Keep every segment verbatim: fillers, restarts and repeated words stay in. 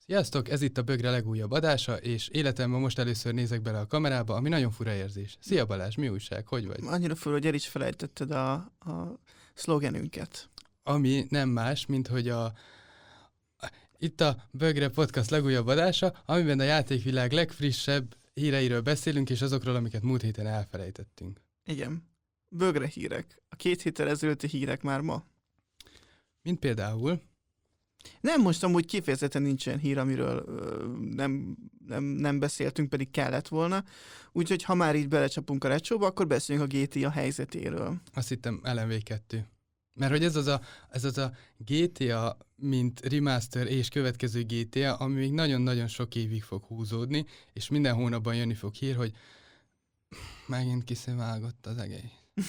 Sziasztok, ez itt a Bögre legújabb adása, és életemben most először nézek bele a kamerába, ami nagyon fura érzés. Szia Balázs, mi újság, hogy vagy? Annyira fura, hogy el is felejtetted a, a szlogenünket. Ami nem más, mint hogy a... Itt a Bögre Podcast legújabb adása, amiben a játékvilág legfrissebb híreiről beszélünk, és azokról, amiket múlt héten elfelejtettünk. Igen. Bögre hírek. A két héttel ezelőtti hírek már ma. Mint például... Nem, most amúgy kifejezetten nincsen hír, amiről ö, nem, nem, nem beszéltünk, pedig kellett volna. Úgyhogy ha már így belecsapunk a recsóba, akkor beszéljünk a gé té á helyzetéről. Azt hittem el em vé kettő. Mert hogy ez az a, ez az a gé té á, mint remaster és következő gé té á, ami még nagyon-nagyon sok évig fog húzódni, és minden hónapban jönni fog hír, hogy megint kisziválgott az egész.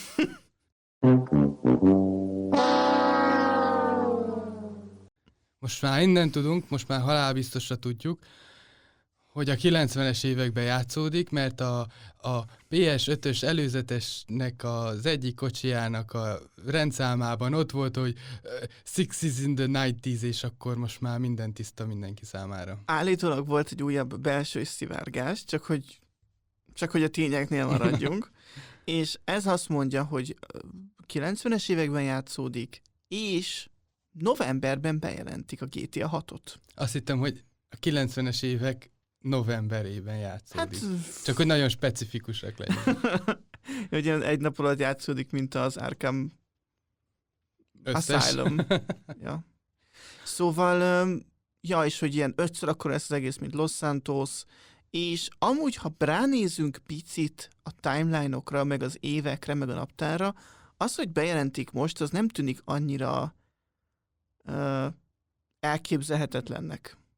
Most már innen tudunk, most már halálbiztosra tudjuk, hogy a kilencvenes években játszódik, mert a, a pé es ötös előzetesnek az egyik kocsijának a rendszámában ott volt, hogy uh, Six is in the nineties, és akkor most már minden tiszta mindenki számára. Állítólag volt egy újabb belső szivárgás, csak hogy, csak hogy a tényeknél maradjunk. És ez azt mondja, hogy kilencvenes években játszódik, és novemberben bejelentik a gé té á hatot. Azt hittem, hogy a kilencvenes évek novemberében játszódik. Hát... Csak hogy nagyon specifikusak legyen. Ugye egy nap alatt játszódik, mint az Arkham Összes. Asylum. Ja. Szóval, ja, és hogy ilyen ötször akkor lesz az egész, mint Los Santos, és amúgy, ha ránézünk picit a timeline-okra, meg az évekre, meg a naptárra, az, hogy bejelentik most, az nem tűnik annyira uh, elképzelhetetlennek.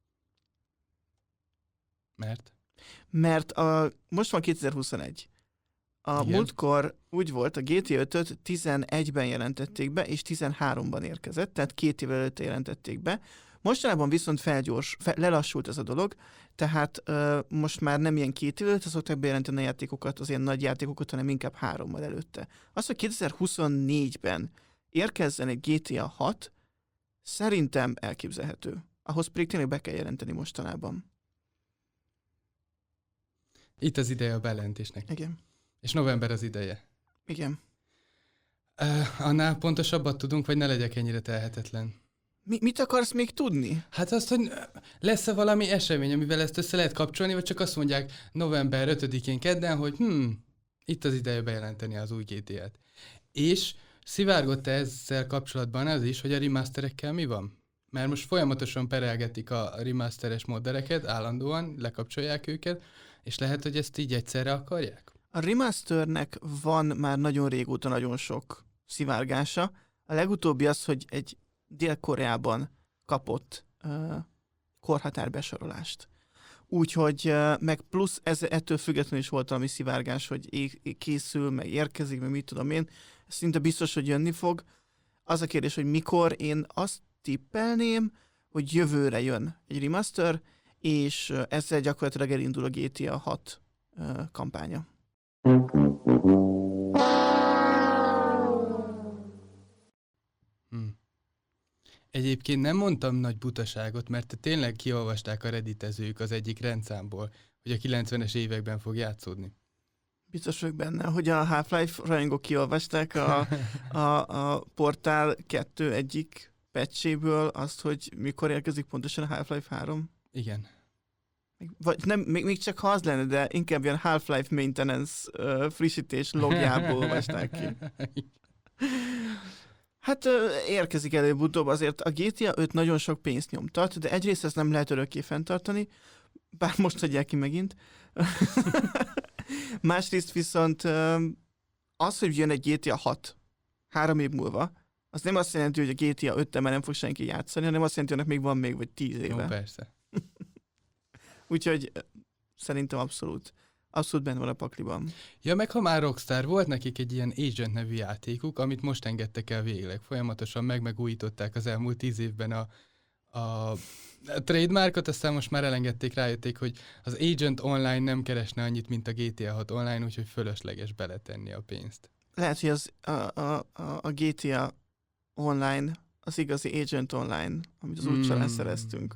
Mert? Mert a, most van kétezer-huszonegy. A Igen. múltkor úgy volt, a gé té ötöt tizenegyben jelentették be, és tizenháromban érkezett, tehát két évvel előtte jelentették be. Mostanában viszont felgyors, fel, lelassult ez a dolog, tehát uh, most már nem ilyen két év előtte szokták bejelenteni a játékokat, az ilyen nagy játékokat, hanem inkább hárommal előtte. Az, hogy kétezer-huszonnégyben érkezzen egy gé té á hat, szerintem elképzelhető. Ahhoz pedig tényleg be kell jelenteni mostanában. Itt az ideje a bejelentésnek. Igen. És november az ideje. Igen. Uh, annál pontosabbat tudunk, vagy ne legyek ennyire telhetetlen? Mi, mit akarsz még tudni? Hát azt, hogy lesz-e valami esemény, amivel ezt össze lehet kapcsolni, vagy csak azt mondják november ötödikén kedden, hogy hm, itt az ideje bejelenteni az új gé té á-t. És szivárgott ezzel kapcsolatban az is, hogy a remasterekkel mi van? Mert most folyamatosan perelgetik a remasteres moddereket, állandóan lekapcsolják őket, és lehet, hogy ezt így egyszerre akarják? A remasternek van már nagyon régóta nagyon sok szivárgása. A legutóbbi az, hogy egy Dél-Koreában kapott uh, korhatárbesorolást. Úgyhogy uh, meg plusz ez, ettől függetlenül is volt valami szivárgás, hogy é- készül, meg érkezik, meg mit tudom én. Szinte biztos, hogy jönni fog. Az a kérdés, hogy mikor, én azt tippelném, hogy jövőre jön egy remaster, és uh, ezzel gyakorlatilag elindul a gé té á hat uh, kampánya. Hmm. Egyébként nem mondtam nagy butaságot, mert tényleg kiolvasták a redditezők az egyik rendszámból, hogy a kilencvenes években fog játszódni. Biztos vagyok benne, hogy a Half-Life rajongók kiolvasták a, a, a Portál kettő egyik patchéből azt, hogy mikor érkezik pontosan a Half-Life három. Igen. Vagy nem, még, még csak ha az lenne, de inkább ilyen Half-Life Maintenance uh, frissítés logjából olvasták ki. Hát uh, érkezik előbb-utóbb, azért a gé té á öt nagyon sok pénzt nyomtat, de egyrészt ezt nem lehet örökké fenntartani, bár most adják ki megint. Másrészt viszont uh, az, hogy jön egy gé té á hat három év múlva, az nem azt jelenti, hogy a gé té á öttel már nem fog senki játszani, hanem azt jelenti, hogy még van még vagy tíz éve. Jó, persze. Úgyhogy szerintem abszolút, abszolút benne van a pakliban. Ja, meg ha már Rockstar, volt nekik egy ilyen Agent nevű játékuk, amit most engedtek el végleg. Folyamatosan meg-megújították az elmúlt tíz évben a, a, a trademarkot, aztán most már elengedték, rájötték, hogy az Agent online nem keresne annyit, mint a gé té á hat online, úgyhogy fölösleges beletenni a pénzt. Lehet, hogy az, a, a, a, a gé té á online az igazi Agent online, amit az úgyse mm. szereztünk.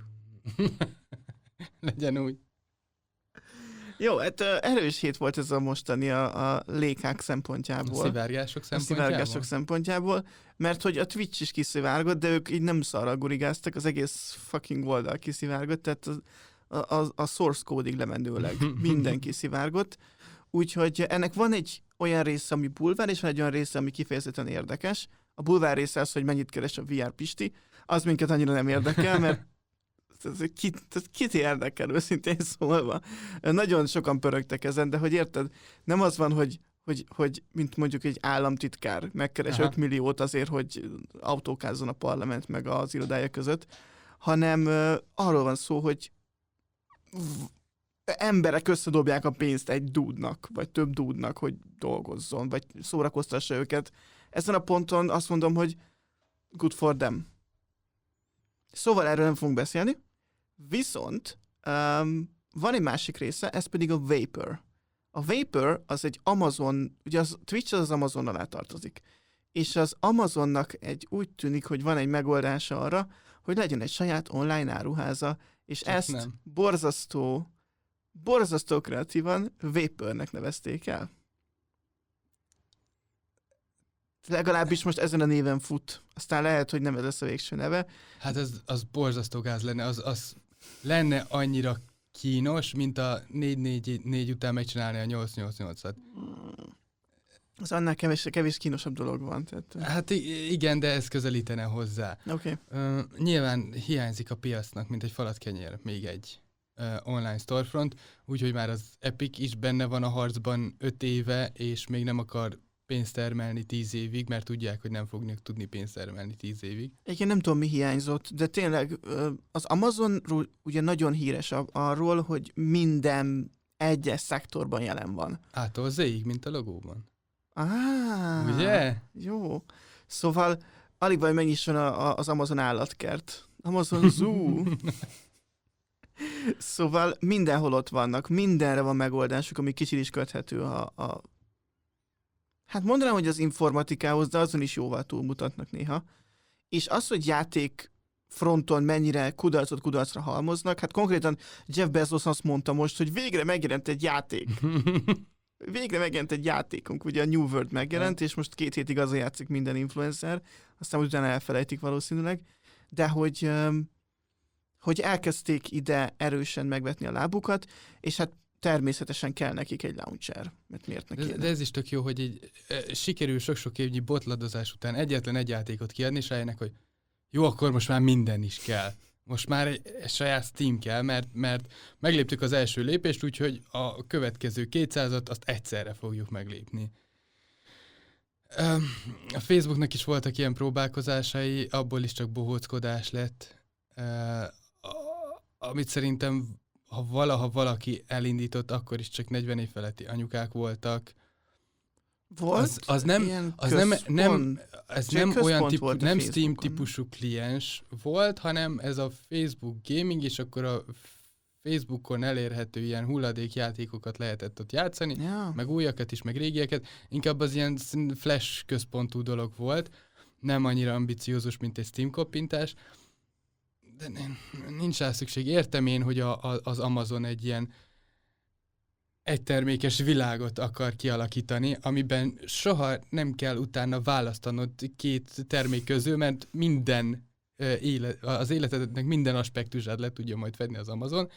Legyen úgy. Jó, hát ö, erős hét volt ez a mostani a, a lékák szempontjából. A szivárgások A szempontjából? szivárgások szempontjából, mert hogy a Twitch is kiszivárgott, de ők így nem szarral gurigáztak, az egész fucking oldal kiszivárgott, tehát az, a, a, a source code-ig lemenőleg minden kiszivárgott. Úgyhogy ennek van egy olyan része, ami bulvár, és van egy olyan része, ami kifejezetten érdekes. A bulvár része az, hogy mennyit keres a vé er Pisti, az minket annyira nem érdekel, mert ez kit, ez kit érdekel, őszintén szólva. Nagyon sokan pörögtek ezen, de hogy érted, nem az van, hogy, hogy, hogy mint mondjuk egy államtitkár megkeres Aha. öt milliót azért, hogy autókázzon a parlament meg az irodája között, hanem uh, arról van szó, hogy v- emberek összedobják a pénzt egy dúdnak, vagy több dúdnak, hogy dolgozzon, vagy szórakoztassa őket. Ezen a ponton azt mondom, hogy good for them. Szóval erről nem fogunk beszélni, viszont um, van egy másik része, ez pedig a Vapor. A Vapor az egy Amazon, ugye az Twitch az, az Amazon alá tartozik, és az Amazonnak egy úgy tűnik, hogy van egy megoldása arra, hogy legyen egy saját online áruháza, és Csak ezt nem. borzasztó, borzasztó kreatívan Vapornek nevezték el. Legalábbis most ezen a néven fut. Aztán lehet, hogy nem ez lesz a végső neve. Hát az, az borzasztó gáz lenne, az, az lenne annyira kínos, mint a négy négy négy után megcsinálni a nyolc nyolc nyolcat. Az annál kevés, kevés kínosabb dolog van. Tehát... Hát i- igen, de ez közelítene hozzá. Oké. Uh, nyilván hiányzik a piacnak, mint egy falatkenyér, még egy uh, online storefront, úgyhogy már az Epic is benne van a harcban öt éve, és még nem akar pénzt termelni tíz évig, mert tudják, hogy nem fognak tudni pénzt termelni tíz évig. Egyébként nem tudom, mi hiányzott, de tényleg ö, az Amazon ugye nagyon híres a- arról, hogy minden egyes szektorban jelen van. Ától zéig, mint a logóban. Ah, Ugye? jó. Szóval alig vagy megnyisson a, a, az Amazon állatkert. Amazon Zoo. Szóval mindenhol ott vannak, mindenre van megoldásuk, ami kicsit is köthető a, a... Hát mondanám, hogy az informatikához, de azon is jóval túlmutatnak néha. És az, hogy játék fronton mennyire kudarcot kudarcra halmoznak, hát konkrétan Jeff Bezos azt mondta most, hogy végre megjelent egy játék. Végre megjelent egy játékunk, ugye a New World megjelent, és most két hétig azon játszik minden influencer, aztán utána elfelejtik valószínűleg, de hogy, öm, hogy elkezdték ide erősen megvetni a lábukat, és hát természetesen kell nekik egy launcher, mert miért ne De, kéne? de ez is tök jó, hogy így, e, sikerül sok-sok évnyi botladozás után egyetlen egy játékot kiadni, és rájönnek, hogy jó, akkor most már minden is kell. Most már egy, egy saját Steam kell, mert, mert megléptük az első lépést, úgyhogy a következő kétszázat azt egyszerre fogjuk meglépni. Öm, A Facebooknak is voltak ilyen próbálkozásai, abból is csak bohóckodás lett, Ö, a- amit szerintem, ha valaha valaki elindított, akkor is csak negyven év feletti anyukák voltak. Volt Az, az nem, ilyen az nem, nem, központ? ez Csak nem központ olyan típu, volt a nem Steam Facebookon. típusú kliens volt, hanem ez a Facebook gaming, és akkor a Facebookon elérhető ilyen hulladékjátékokat lehetett ott játszani, Ja. meg újakat is, meg régieket. Inkább az ilyen szín- flash központú dolog volt, nem annyira ambiciózus, mint egy Steam koppintás, de nem- nincs rá szükség. Értem én, hogy a, a, az Amazon egy ilyen egytermékes világot akar kialakítani, amiben soha nem kell utána választanod két termék közül, mert minden ö, élet, az életednek minden aspektusát le tudja majd fedni az Amazon.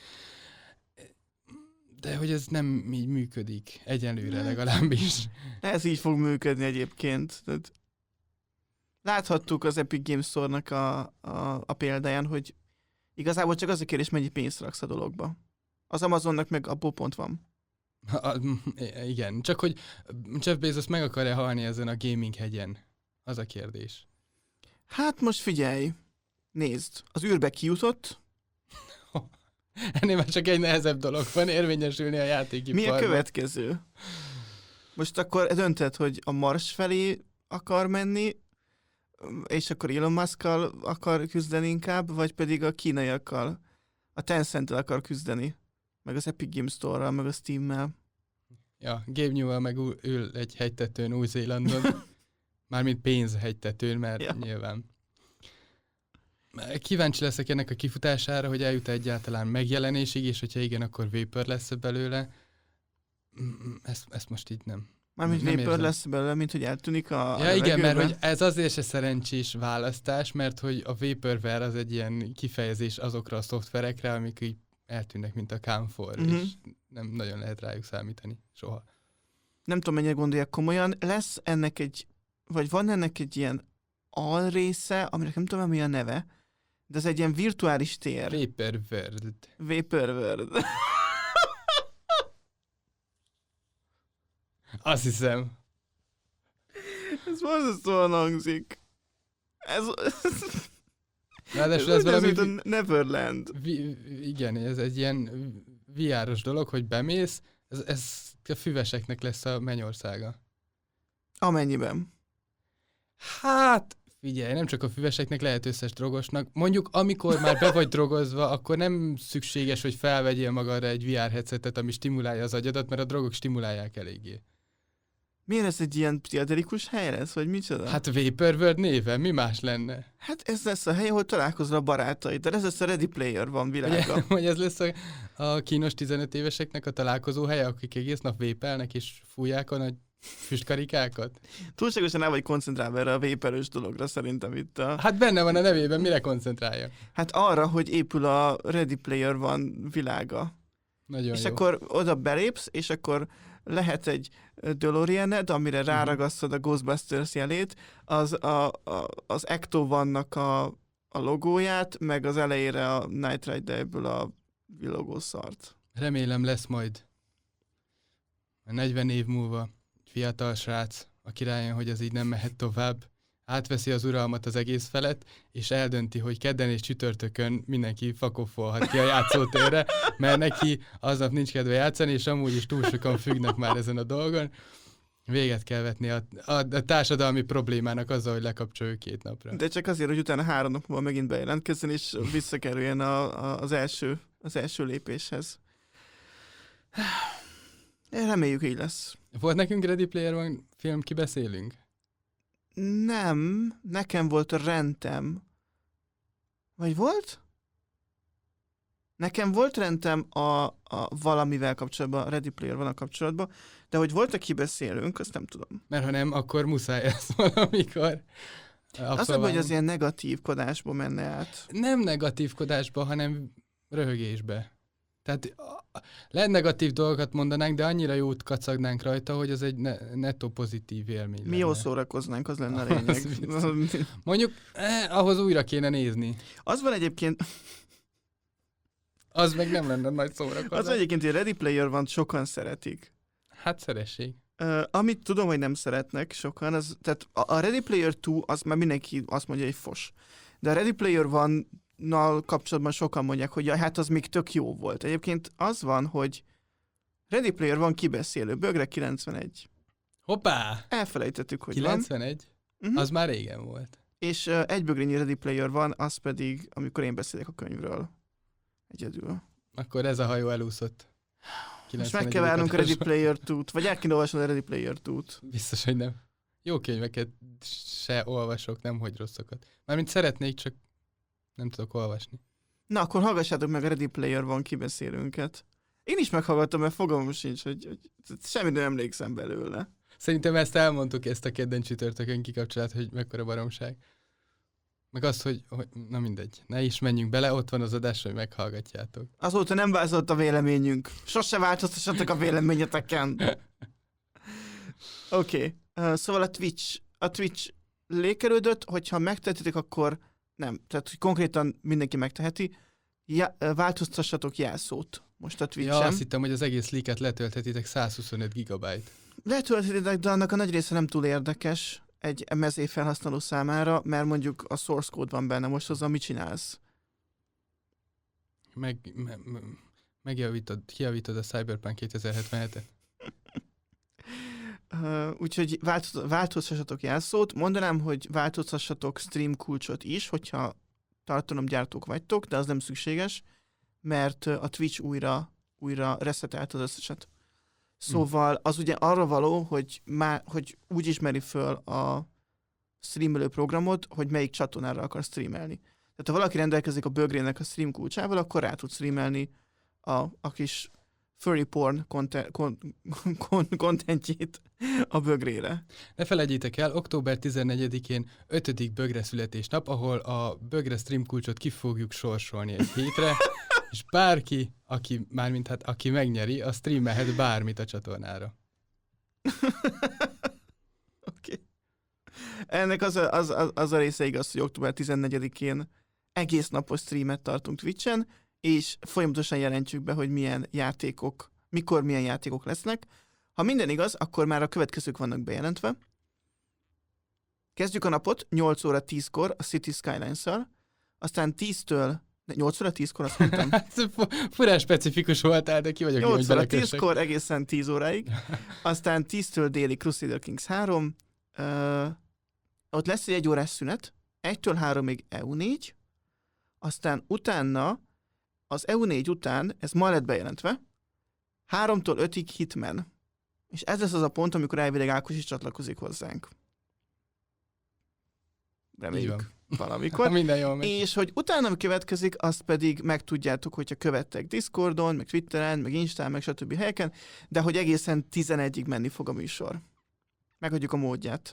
De hogy ez nem így működik, egyenlőre legalábbis. Ez így fog működni egyébként. Tehát láthattuk az Epic Games Store-nak a, a, a példáján, hogy igazából csak az a kérdés, mennyi pénzt raksz a dologba. Az Amazonnak meg abból pont van. A, igen, csak hogy Jeff Bezos meg akar-e halni ezen a gaming hegyen? Az a kérdés. Hát most figyelj, nézd, az űrbe kijutott, Ennél már csak egy nehezebb dolog van, érvényesülni a játékiparban. mi a következő? Most akkor dönted, hogy a Mars felé akar menni, és akkor Elon Musk-kal akar küzdeni inkább, vagy pedig a kínaiakkal, a Tencent-tel akar küzdeni, meg az Epic Games Store-ral, meg a Steam-mel. Ja, Gabe Newell meg ül- ül egy hegytetőn Új-Zélandon. Mármint pénzhegytetőn, mert Ja. nyilván. Kíváncsi leszek ennek a kifutására, hogy eljut egyáltalán megjelenésig, és hogyha igen, akkor Vapor lesz belőle. Ezt, ezt most így nem. Mármint nem Vapor érzem. lesz belőle, mint hogy eltűnik a Ja a igen, mert levegőbe. hogy ez azért se szerencsés választás, mert hogy a Vaporware az egy ilyen kifejezés azokra a szoftverekre, amik így eltűnnek, mint a Camfor, Mhm. és nem nagyon lehet rájuk számítani soha. Nem tudom, mennyire gondolják komolyan. Lesz ennek egy, vagy van ennek egy ilyen alrésze, aminek nem tudom, mi a neve, de ez egy ilyen virtuális tér. Vaporware. Vaporworld. Azt hiszem. Ez borzasztóan hangzik. Ez, Ráadásul ez ez valami... mint a Neverland. Vi, igen, ez egy ilyen vé er-os dolog, hogy bemész, ez, ez a füveseknek lesz a mennyországa. Amennyiben. Hát, figyelj, nem csak a füveseknek, lehet összes drogosnak. Mondjuk, amikor már be vagy drogozva, akkor nem szükséges, hogy felvegyél magadra egy vé er headsetet, ami stimulálja az agyadat, mert a drogok stimulálják eléggé. Miért ez egy ilyen pszichedelikus hely lesz, vagy micsoda? Hát Vaporware néven, mi más lenne? Hát ez lesz a hely, ahol találkozol a barátaiddal. Ez lesz a Ready Player One világa. Ugye, hogy ez lesz a, a kínos tizenöt éveseknek a találkozó helye, akik egész nap vépelnek és fújják a nagy füstkarikákat? Túlságosan el vagy koncentrálva erre a vaporös dologra szerintem itt a... Hát benne van a nevében, mire koncentráljak? Hát arra, hogy épül a Ready Player One világa. Nagyon és jó. akkor oda belépsz, és akkor lehet egy DeLoreaned, amire ráragasztod a Ghostbusters jelét, az, a, a, az Ecto vannak a, a logóját, meg az elejére a Knight Riderből a villogó szart. Remélem lesz majd a negyven év múlva egy fiatal srác, aki rájön, hogy ez így nem mehet tovább, átveszi az uralmat az egész felett, és eldönti, hogy kedden és csütörtökön mindenki fakoffolhat ki a játszótérre, mert neki aznap nincs kedve játszani, és amúgy is túl sokan függnek már ezen a dolgon. Véget kell vetni a, a, a társadalmi problémának azzal, hogy lekapcsoljuk két napra. De csak azért, hogy utána három nap múlva megint bejelentkezzen, és visszakerüljen a, a, az, első, az első lépéshez. Reméljük, így lesz. Volt nekünk Ready Player One film, kibeszélünk? Nem, nekem volt a rendem. Vagy volt? Nekem volt rendem a, a valamivel kapcsolatban, a Ready Player One-a kapcsolatban, de hogy volt, aki beszélünk, azt nem tudom. Mert ha nem, akkor muszáj ezt valamikor. Azt nem, hogy az ilyen negatívkodásba menne át. Nem negatívkodásba, hanem röhögésbe. Tehát lehet negatív dolgokat mondanánk, de annyira jót kacagnánk rajta, hogy az egy ne- nettó pozitív élmény Mi lenne. jól szórakoznánk, az lenne a lényeg. Mondjuk, eh, ahhoz újra kéne nézni. Az van egyébként, Az meg nem lenne nagy szórakozás. az van egyébként, hogy Ready Player One sokan szeretik. Hát szeressék. Uh, amit tudom, hogy nem szeretnek sokan, az, tehát a, a Ready Player kettő, az már mindenki azt mondja, hogy fos. De a Ready Player One-nal kapcsolatban sokan mondják, hogy ja, hát az még tök jó volt. Egyébként az van, hogy Ready Player One kibeszélő, Bögre kilencvenegy. Hoppá! Elfelejtettük, hogy kilencvenegy? van. Uh-huh. Az már régen volt. És uh, egy bögrényi Ready Player van, az pedig, amikor én beszélek a könyvről. Egyedül. Akkor ez a hajó elúszott. Most meg kell várnunk a Ready Player kettőt, vagy el kéne olvasnod a Ready Player kettőt. Biztos, hogy nem. Jó könyveket se olvasok, nem hogy rosszakat. Mármint szeretnék, csak nem tudok olvasni. Na, akkor hallgassátok meg a Ready Player One kibeszélőnket. Én is meghallgattam, mert fogalmam sincs, hogy, hogy semmit nem emlékszem belőle. Szerintem ezt elmondtuk, ezt a kedden csütörtökön kikapcsolát, hogy mekkora baromság. Meg azt, hogy, hogy na mindegy, ne is menjünk bele, ott van az adás, hogy meghallgatjátok. Azóta nem változott a véleményünk. Sose változtassatok a véleményeteken. Oké, okay. uh, szóval a Twitch, a Twitch lékelődött, hogyha megtehetitek, akkor nem. Tehát, hogy konkrétan mindenki megteheti. Ja, változtassatok jelszót most a Twitch-en. Ja, azt hittem, hogy az egész leaket letölthetitek száz huszonöt gigabyte. Letölthetitek, de annak a nagy része nem túl érdekes egy em es á felhasználó számára, mert mondjuk a source code van benne, most azzal mit csinálsz? Meg, me, me, megjavítod, kijavítod a Cyberpunk kétezer-hetvenhetet? Uh, úgyhogy változ, változtassatok jelszót. Mondanám, hogy változtassatok stream kulcsot is, hogyha tartalomgyártók vagytok, de az nem szükséges, mert a Twitch újra, újra resetelt az összeset. Szóval az ugye arra való, hogy, má, hogy úgy ismeri föl a streamelő programot, hogy melyik csatornára akar streamelni. Tehát ha valaki rendelkezik a bögrének a stream kulcsával, akkor rá tud streamelni a, a kis furry porn kontentjét a bögrére. Ne felejtjétek el, október tizennegyedikén ötödik bögre születésnap, ahol a bögre stream kulcsot ki fogjuk sorsolni egy hétre, és bárki, aki, mármint hát aki megnyeri, az streamelhet bármit a csatornára. Oké. Okay. Ennek az a, az, az, az a része igaz, hogy október tizennegyedikén egész napos streamet tartunk Twitchen, és folyamatosan jelentjük be, hogy milyen játékok, mikor milyen játékok lesznek. Ha minden igaz, akkor már a következők vannak bejelentve. Kezdjük a napot nyolc óra tízkor a City Skylines-szal, aztán tíztől, nyolc óra tízkor azt mondtam. Furán specifikus voltál, de ki vagyok, nyolc óra tízkor egészen tíz óráig, aztán tíztől déli Crusader Kings három, uh, ott lesz egy egyórás szünet, egytől háromig E U négy, aztán utána, az E U négy után, ez ma lett bejelentve, háromtól ötig Hitman. És ez lesz az a pont, amikor elvileg Ákos is csatlakozik hozzánk. Reméljük valamikor. Minden jól megy. És hogy utána következik, azt pedig megtudjátok, hogyha követtek Discordon, meg Twitteren, meg Instán, meg stb. Helyeken, de hogy egészen tizenegyig menni fog a műsor. Megadjuk a módját.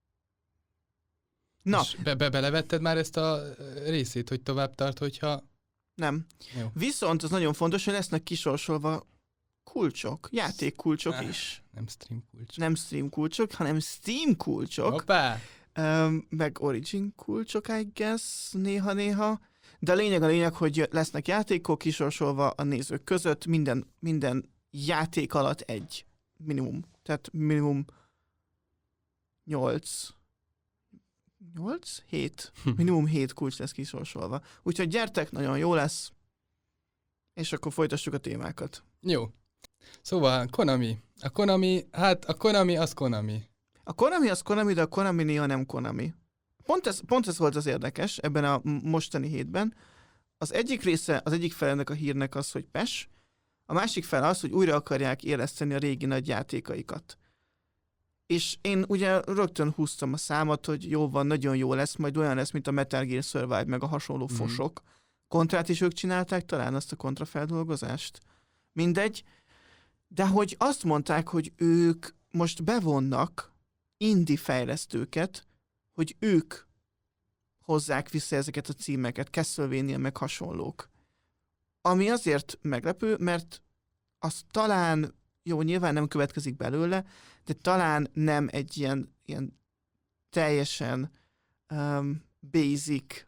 Na. És be- be- belevetted már ezt a részét, hogy tovább tart, hogyha... Nem. Jó. Viszont az nagyon fontos, hogy lesznek kisorsolva kulcsok, játékkulcsok ah, is. Nem stream kulcs. Nem stream kulcsok, hanem Steam kulcsok. Hoppá! Um, meg Origin kulcsok, I guess, néha-néha. De a lényeg a lényeg, hogy lesznek játékok kisorsolva a nézők között, minden, minden játék alatt egy minimum. Tehát minimum nyolc. nyolc? hét. Minimum hét kulcs lesz kisorsolva. Úgyhogy gyertek, nagyon jó lesz. És akkor folytassuk a témákat. Jó. Szóval Konami. A Konami, hát a Konami az Konami. A Konami az Konami, de a Konami néha nem Konami. Pont ez, pont ez volt az érdekes ebben a mostani hétben. Az egyik része, az egyik fel ennek a hírnek az, hogy pes, a másik fel az, hogy újra akarják éleszteni a régi nagy játékaikat. És én ugye rögtön húztam a számot, hogy jó van, nagyon jó lesz, majd olyan lesz, mint a Metal Gear Survive, meg a hasonló mm-hmm. fosok. Kontrát is ők csinálták talán azt a kontrafeldolgozást. Mindegy. De hogy azt mondták, hogy ők most bevonnak indie fejlesztőket, hogy ők hozzák vissza ezeket a címeket, Castlevania meg hasonlók. Ami azért meglepő, mert az talán, jó, nyilván nem következik belőle, de talán nem egy ilyen, ilyen teljesen um, basic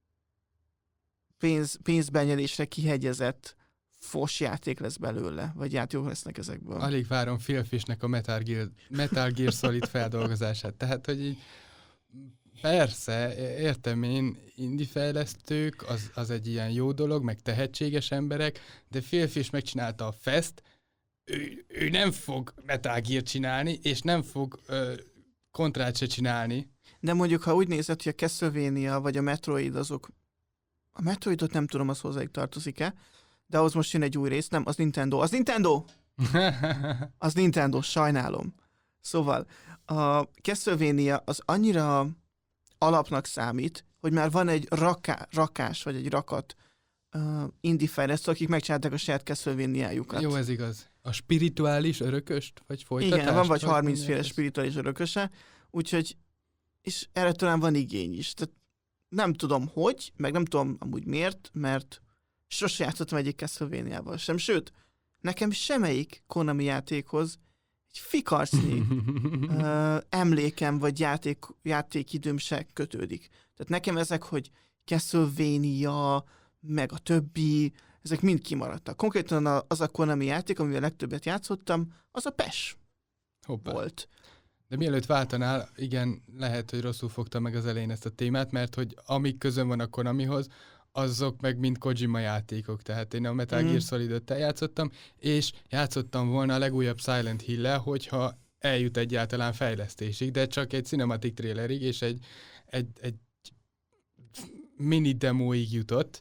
pénz, pénzbenyelésre kihegyezett fos játék lesz belőle, vagy játékok lesznek ezekből. Alig várom Phil Fishnek a Metal Gear, Metal Gear Solid feldolgozását. Tehát, hogy így persze, értem én, indie fejlesztők, az, az egy ilyen jó dolog, meg tehetséges emberek, de Phil Fish megcsinálta a Fest, ő, ő nem fog Metal Gear csinálni, és nem fog ö, kontrát se csinálni. De mondjuk, ha úgy nézed, hogy a Castlevania vagy a Metroid azok, a Metroidot nem tudom, az hozzáig tartozik-e, de ahhoz most jön egy új rész, nem, az Nintendo. Az Nintendo! Az Nintendo, sajnálom. Szóval a Castlevania az annyira alapnak számít, hogy már van egy raká, rakás, vagy egy rakat uh, indie fejlesztő, akik megcsinálták a saját Castlevania-jukat. Jó, ez igaz. A spirituális örököst, vagy folytatást? Igen, van vagy harmincféle spirituális örököse, úgyhogy, és erre talán van igény is. Tehát nem tudom hogy, meg nem tudom amúgy miért, mert sose játszottam egyik Castlevania-val sem, sőt, nekem semmelyik Konami játékhoz egy fikarcnyi uh, emlékem vagy játék, játékidőm se kötődik. Tehát nekem ezek, hogy Castlevania, meg a többi, ezek mind kimaradtak. Konkrétan az a Konami játék, amivel legtöbbet játszottam, az a pes Hoppá. volt. De mielőtt váltanál, igen, lehet, hogy rosszul fogta meg az elején ezt a témát, mert hogy amik közön van a Konamihoz, azok meg mind Kojima játékok, tehát én a Metal Gear Solid-öt eljátszottam, és játszottam volna a legújabb Silent Hill-lel, hogyha eljut egyáltalán fejlesztésig, de csak egy cinematic trailerig, és egy, egy, egy mini demóig jutott,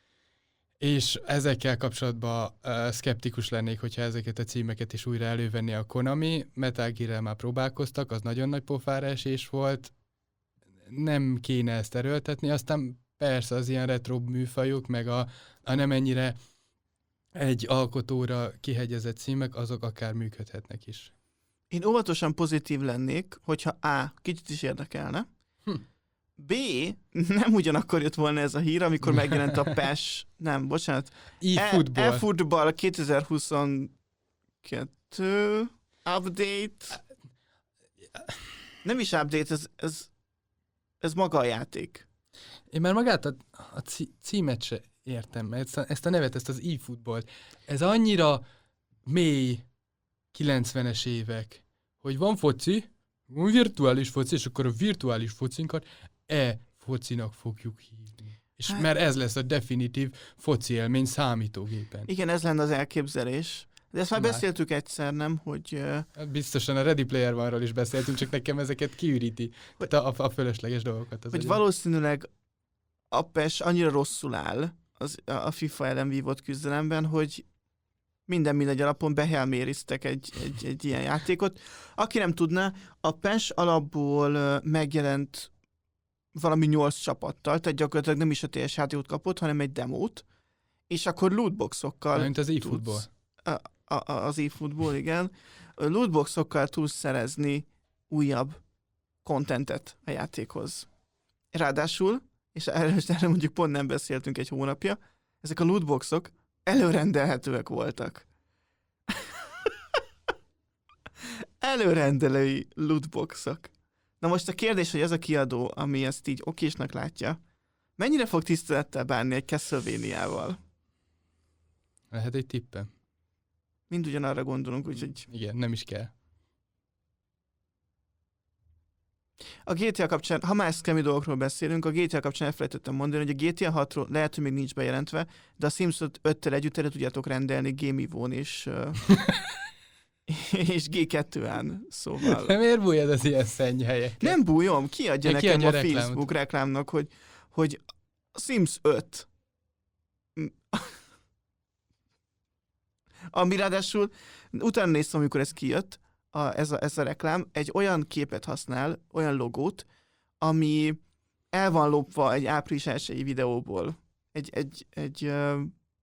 és ezekkel kapcsolatban uh, szkeptikus lennék, hogyha ezeket a címeket is újra elővenni a Konami. Metal Gear-rel már próbálkoztak, az nagyon nagy pofára esés volt, nem kéne ezt erőltetni, aztán Persze, az ilyen retro műfajok, meg a, a nem ennyire egy alkotóra kihegyezett címek, azok akár működhetnek is. Én óvatosan pozitív lennék, hogyha A. kicsit is érdekelne, hm. B. nem ugyanakkor jött volna ez a hír, amikor megjelent a pé e es, nem, bocsánat, eFootball. eFootball kétezer-huszonkettő update. Nem is update, ez, ez, ez maga a játék. Én már magát a, a címet se értem, ezt a, ezt a nevet, ezt az eFootballt. Ez annyira mély kilencvenes évek, hogy van foci, van virtuális foci, és akkor a virtuális focinkat e-focinak fogjuk hívni. És hát, mert ez lesz a definitív foci élmény számítógépen. Igen, ez lenne az elképzelés. De ezt már, már beszéltük egyszer, nem? Hogy, uh... Biztosan a Ready Player One-ról is beszéltünk, csak nekem ezeket kiüríti, hogy, a, a fölösleges dolgokat. Az hogy agyon. Valószínűleg a pé e es annyira rosszul áll az, a FIFA ellen vívott küzdelemben, hogy minden mindegy alapon behelmériztek egy, egy, egy ilyen játékot. Aki nem tudná, a pé e es alapból megjelent valami nyolc csapattal, tehát gyakorlatilag nem is a teljes játékot kapott, hanem egy demót, és akkor lootboxokkal... Mint az eFootball. A, a, az eFootball, igen. Lootboxokkal tudsz szerezni újabb contentet a játékhoz. Ráadásul, és erről, erről mondjuk pont nem beszéltünk egy hónapja, ezek a lootboxok előrendelhetőek voltak. Előrendelői lootboxok. Na most a kérdés, hogy ez a kiadó, ami ezt így okésnak látja, mennyire fog tisztelettel bánni egy Castlevania-val? Lehet egy tippem. Mind ugyanarra gondolunk, úgyhogy... Igen, nem is kell. A gé té á kapcsán, ha már szkemi dolgokról beszélünk, a gé té á kapcsán elfelejtettem mondani, hogy a gé té á hatról lehet, hogy még nincs bejelentve, de a Sims öttel együtt el tudjátok rendelni Game Evo-n és, uh, és gé kettőn, szóval... Nem miért bújjad az ilyen szennyhelyeket? Nem bújom, kiadja ja, nekem kiadja a reklámot. Facebook reklámnak, hogy, hogy Sims öt. Ami ráadásul, utána néztem, amikor ez kijött, a, ez, a, ez a reklám, egy olyan képet használ, olyan logót, ami el van lopva egy április elsői videóból. Egy, egy, egy uh,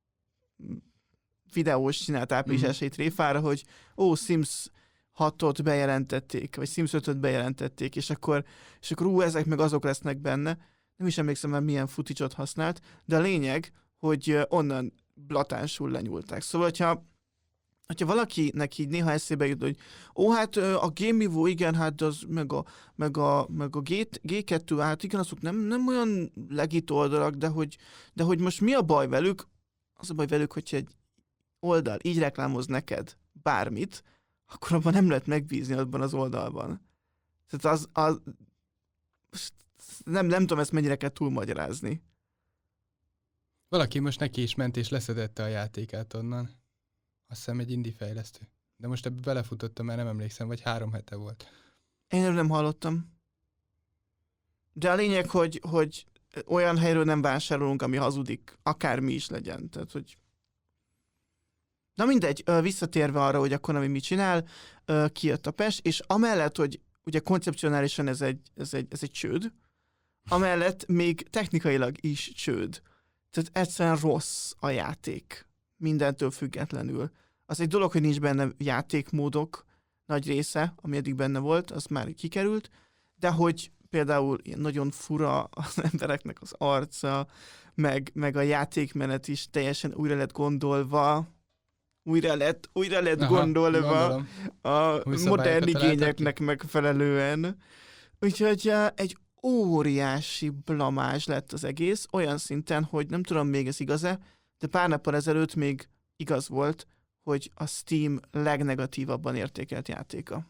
videós csinált április mm-hmm. elsői tréfára, hogy ó, Sims hatot bejelentették, vagy Sims ötöt bejelentették, és akkor, és akkor ú, ezek meg azok lesznek benne. Nem is emlékszem már, milyen footage-ot használt, de a lényeg, hogy onnan blatánsul lenyúlták. Szóval, hogyha hogyha valakinek így néha eszébe jut, hogy ó, hát a Game Evo, igen, hát az, meg a, meg a, meg a gé kettő, hát igen, azok nem, nem olyan legit oldalak, de hogy, de hogy most mi a baj velük? Az a baj velük, hogyha egy oldal így reklámoz neked bármit, akkor abban nem lehet megbízni abban az oldalban. Tehát az, az nem, nem tudom ezt mennyire kell túlmagyarázni. Valaki most neki is ment és leszedette a játékát onnan. Azt hiszem egy indie fejlesztő. De most ebbe belefutottam, mert nem emlékszem, vagy három hete volt. Én erről nem hallottam. De a lényeg, hogy, hogy olyan helyről nem vásárolunk, ami hazudik, akármi is legyen. Tehát, hogy... Na mindegy, visszatérve arra, hogy akkor ami mit csinál, kijött a pé e es, és amellett, hogy ugye koncepcionálisan ez egy, ez egy, ez egy csőd, amellett még technikailag is csőd. Tehát egyszerűen rossz a játék. Mindentől függetlenül. Az egy dolog, hogy nincs benne játékmódok nagy része, ami eddig benne volt, az már kikerült, de hogy például nagyon fura az embereknek az arca, meg, meg a játékmenet is teljesen újra lett gondolva, újra lett, újra lett Aha, gondolva gondolom. A modern igényeknek megfelelően. Úgyhogy egy óriási blamás lett az egész, olyan szinten, hogy nem tudom még ez igaz-e, de pár nappal ezelőtt még igaz volt, hogy a Steam legnegatívabban értékelt játéka.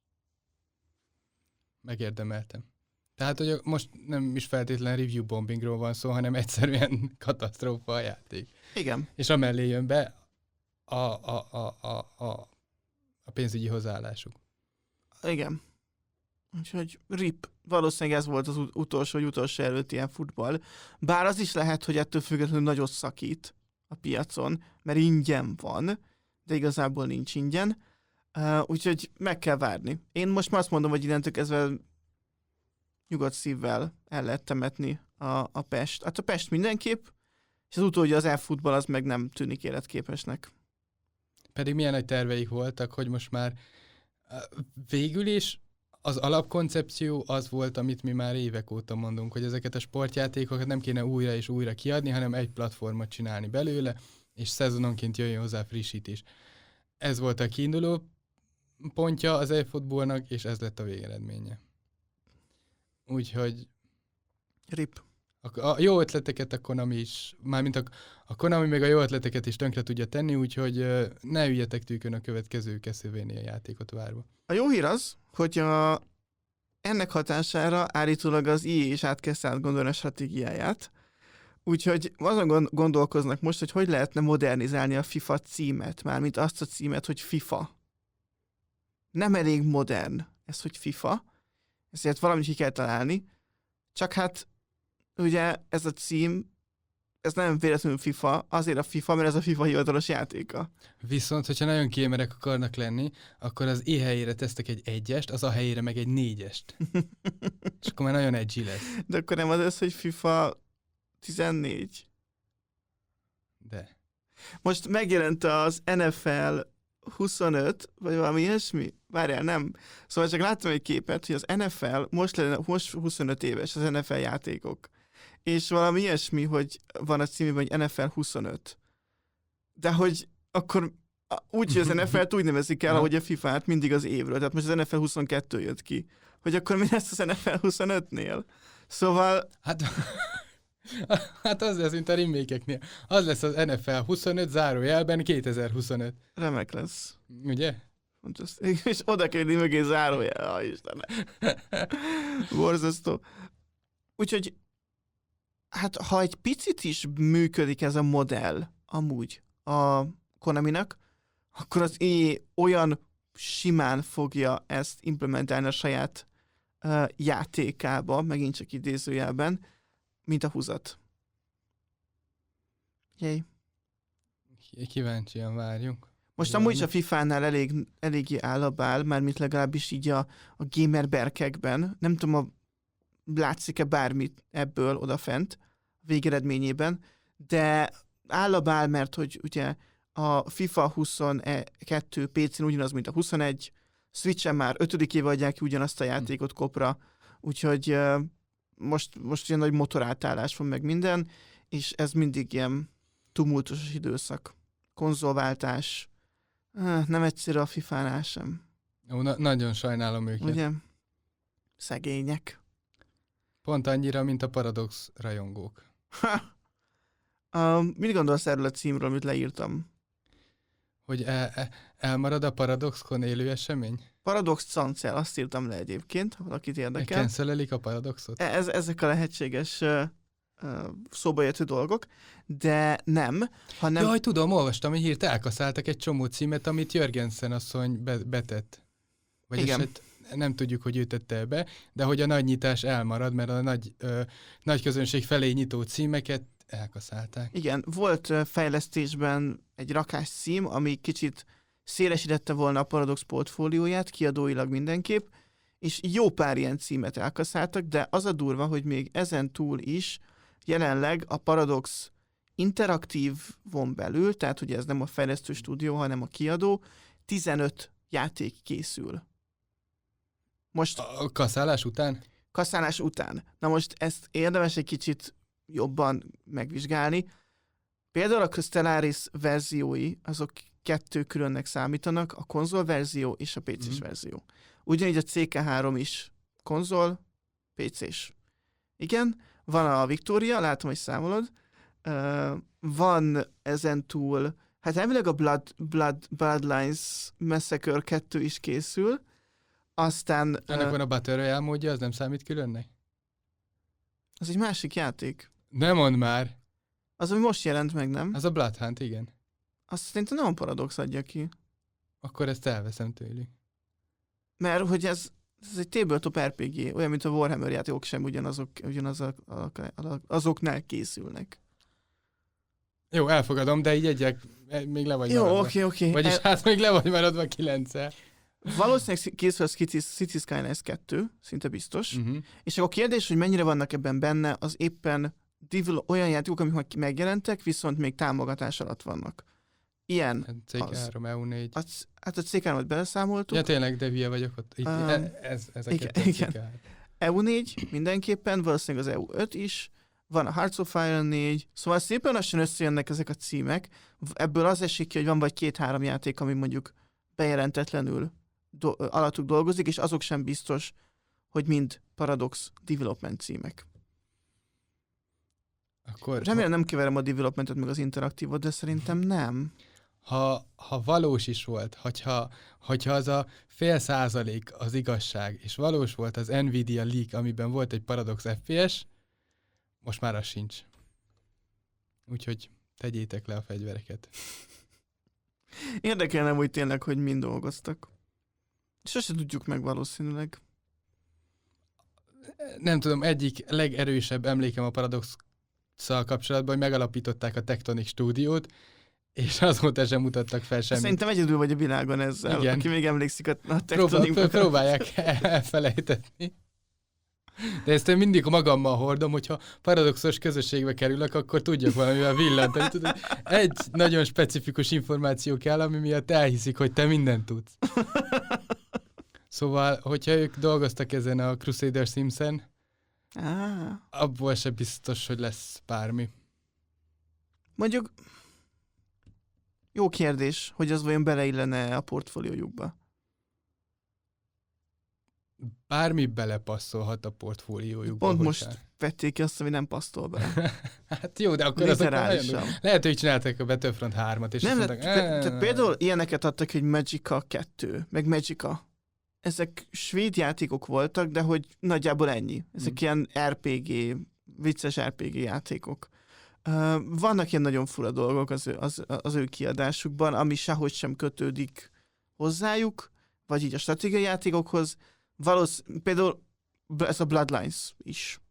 Megérdemeltem. Tehát, hogy most nem is feltétlen review bombingról van szó, hanem egyszerűen katasztrófa a játék. Igen. És amellé jön be a, a, a, a, a, a pénzügyi hozzáállásuk. Igen. Úgyhogy rip. Valószínűleg ez volt az utolsó, vagy utolsó előtt ilyen futball. Bár az is lehet, hogy ettől függetlenül nagyon szakít a piacon, mert ingyen van, de igazából nincs ingyen. Uh, úgyhogy meg kell várni. Én most már azt mondom, hogy innentől kezdve nyugodt szívvel el lehet temetni a, a Pest. Hát a Pest mindenképp, és az utódja az e-futball az meg nem tűnik életképesnek. Pedig milyen nagy terveik voltak, hogy most már végül is az alapkoncepció az volt, amit mi már évek óta mondunk, hogy ezeket a sportjátékokat nem kéne újra és újra kiadni, hanem egy platformot csinálni belőle, és szezononként jöjjön hozzá frissítés. Ez volt a kiinduló pontja az e-futballnak, és ez lett a végeredménye. Úgyhogy Rip. A, a jó ötleteket a Konami is, mármint a, a Konami meg a jó ötleteket is tönkre tudja tenni, úgyhogy uh, ne üljetek tűkön a következő Castlevania játékot várva. A jó hír az, hogy a, ennek hatására állítólag az i á is átkezdte átgondolni a stratégiáját, úgyhogy azon gondolkoznak most, hogy hogy lehetne modernizálni a FIFA címet, mármint azt a címet, hogy FIFA. Nem elég modern ez, hogy FIFA, ezért valamit ki kell találni, csak hát ugye ez a cím, ez nem véletlenül FIFA, azért a FIFA, mert ez a FIFA hivatalos játéka. Viszont, hogyha nagyon kémerek akarnak lenni, akkor az I helyére tesztek egy egyest, az A helyére meg egy négyest. És akkor már nagyon edgy lesz. De akkor nem az az, hogy FIFA tizennégy? De. Most megjelent az en ef el huszonöt, vagy valami ilyesmi? Várjál, nem. Szóval csak láttam egy képet, hogy az en ef el most, lenne, most huszonöt éves, az en ef el játékok. És valami ilyesmi, hogy van a címében, hogy en ef el huszonöt. De hogy akkor úgy, hogy az en ef el-t úgy nevezik el, ahogy a FIFA-t mindig az évről. Tehát most az en ef el huszonkettő jött ki. Hogy akkor mi lesz az en ef el huszonötnél? Szóval... Hát... Hát az lesz, mint a remake-eknél. Az lesz az en ef el huszonöt zárójelben kétezer-huszonöt. Remek lesz. Ugye? És oda kell írni mögé zárójel. Ah, Istenem. Borzasztó. Úgyhogy hát ha egy picit is működik ez a modell amúgy a Konaminak, akkor az é á olyan simán fogja ezt implementálni a saját uh, játékába, megint csak idézőjelben, mint a húzat. Jaj. Kíváncsian várjunk. Most amúgy is a fifánál elég, eléggé áll a bál, mármint legalábbis így a, a gamer berkekben. Nem tudom, a, látszik-e bármit ebből odafent a végeredményében, de áll a bál, mert hogy ugye a FIFA huszonkettő pé cén ugyanaz, mint a huszonegy, Switchen már ötödik éve adják ki ugyanazt a játékot kopra, úgyhogy uh, most, most ilyen nagy motorátállás van meg minden, és ez mindig ilyen tumultusos időszak. Konzolváltás, uh, nem egyszerű a fifánál sem. Ó, na- nagyon sajnálom őket. Ugye? Szegények. Pont annyira, mint a Paradox rajongók. Ha! Uh, mit gondolsz erről a címről, amit leírtam? Hogy el, el, elmarad a Paradoxkon élő esemény? Paradox cancel, azt írtam le egyébként, ha valakit érdekel. Cancelelik a Paradoxot? Ez, ezek a lehetséges uh, uh, szóba jöttő dolgok, de nem, hanem... Jaj, tudom, olvastam, hogy hírt elkaszáltak egy csomó címet, amit Jörgensen asszony be, betett. Vagyis Igen. Hát nem tudjuk, hogy ő tette be, de hogy a nagy nyitás elmarad, mert a nagy, ö, nagy közönség felé nyitó címeket elkaszálták. Igen, volt uh, fejlesztésben egy rakás cím, ami kicsit szélesítette volna a Paradox portfólióját, kiadóilag mindenképp, és jó pár ilyen címet elkaszáltak, de az a durva, hogy még ezen túl is jelenleg a Paradox interaktívon belül, tehát ugye ez nem a fejlesztő stúdió, hanem a kiadó, tizenöt játék készül. Most A kaszálás után? Kaszálás után. Na most ezt érdemes egy kicsit jobban megvizsgálni. Például a Stellaris verziói, azok kettő különnek számítanak, a konzol verzió és a pé cés mm. verzió. Ugyanígy a cé ká három is konzol, pé cés. Igen, van a Victoria, látom, hogy számolod. Uh, van ezen túl, hát elvileg a Blood, Blood, Bloodlines Massacre kettő is készül, aztán... Ennek uh, van a Battle Royale módja, az nem számít különnek? Az egy másik játék. Ne mondd már! Az, ami most jelent meg, nem? Az a Bloodhunt, igen. Azt szerintem nem a Paradox adja ki. Akkor ezt elveszem tőlük. Mert hogy ez, ez egy tabletop er pé gé, olyan, mint a Warhammer játékok sem ugyanazok, ugyanazok azoknál készülnek. Jó, elfogadom, de így egyek még le vagy Jó, maradva. oké, oké. Vagyis El... hát még le vagy maradva kilenccel. Valószínűleg készül a City, City Skylines kettő, szinte biztos. Uh-huh. És akkor a kérdés, hogy mennyire vannak ebben benne, az éppen develop, olyan játékok, amik megjelentek, viszont még támogatás alatt vannak. Ilyen. cé ká három, E U négy. Az, hát a cé ká hármat beleszámoltuk. Ja tényleg, de hülye vagyok ott. Itt, Um, ez, ez a igen, kettő igen. cé ká három. E U négy mindenképpen, valószínűleg az E U öt is, van a Hearts of Iron négy, szóval szépen lassan összejönnek ezek a címek. Ebből az esik ki, hogy van vagy két-három játék, ami mondjuk bejelentetlenül do- alattuk dolgozik, és azok sem biztos, hogy mind Paradox Development címek. Akkor, Remélem nem keverem a developmentet meg az interaktívot, de szerintem nem. ha, ha valós is volt, hogyha, hogyha az a fél százalék az igazság, és valós volt az Nvidia leak, amiben volt egy Paradox ef pé es, most már az sincs. Úgyhogy tegyétek le a fegyvereket. Érdekelne úgy tényleg, hogy mind dolgoztak. Sose tudjuk meg valószínűleg. Nem tudom, egyik legerősebb emlékem a Paradox-szal kapcsolatban, hogy megalapították a Tectonic stúdiót, és azóta sem mutattak fel semmit. Szerintem egyedül vagy a világon ezzel, Igen. aki még emlékszik a, a Próbál, Tectonicra. próbálják elfelejtetni. De ezt én mindig magammal hordom, hogyha paradoxos közösségbe kerülök, akkor tudjak valamivel villantani. Tudod, egy nagyon specifikus információ kell, ami miatt elhiszik, hogy te mindent tudsz. Szóval, hogyha ők dolgoztak ezen a Crusader Sims-en, Ah. abból se biztos, hogy lesz bármi. Mondjuk jó kérdés, hogy az vajon beleillene a portfóliójukba. Bármi belepasszolhat a portfóliójukba. Pont hozzá. most vették ki azt, ami nem passzol be. Hát jó, de akkor azok nagyon... Literálisan. Lehet, hogy csináltak a Battlefront hármat, és Nem, azt de, mondták, de, de "Áh." például ilyeneket adtak, hogy Magica kettő, meg Magica. Ezek svéd játékok voltak, de hogy nagyjából ennyi. Ezek Hmm. ilyen er pé gé, vicces er pé gé játékok. Uh, vannak ilyen nagyon fura dolgok az, ő- az, az ő kiadásukban, ami sehogy sem kötődik hozzájuk, vagy így a stratégiai játékokhoz. Valószínűleg például ez a Bloodlines is.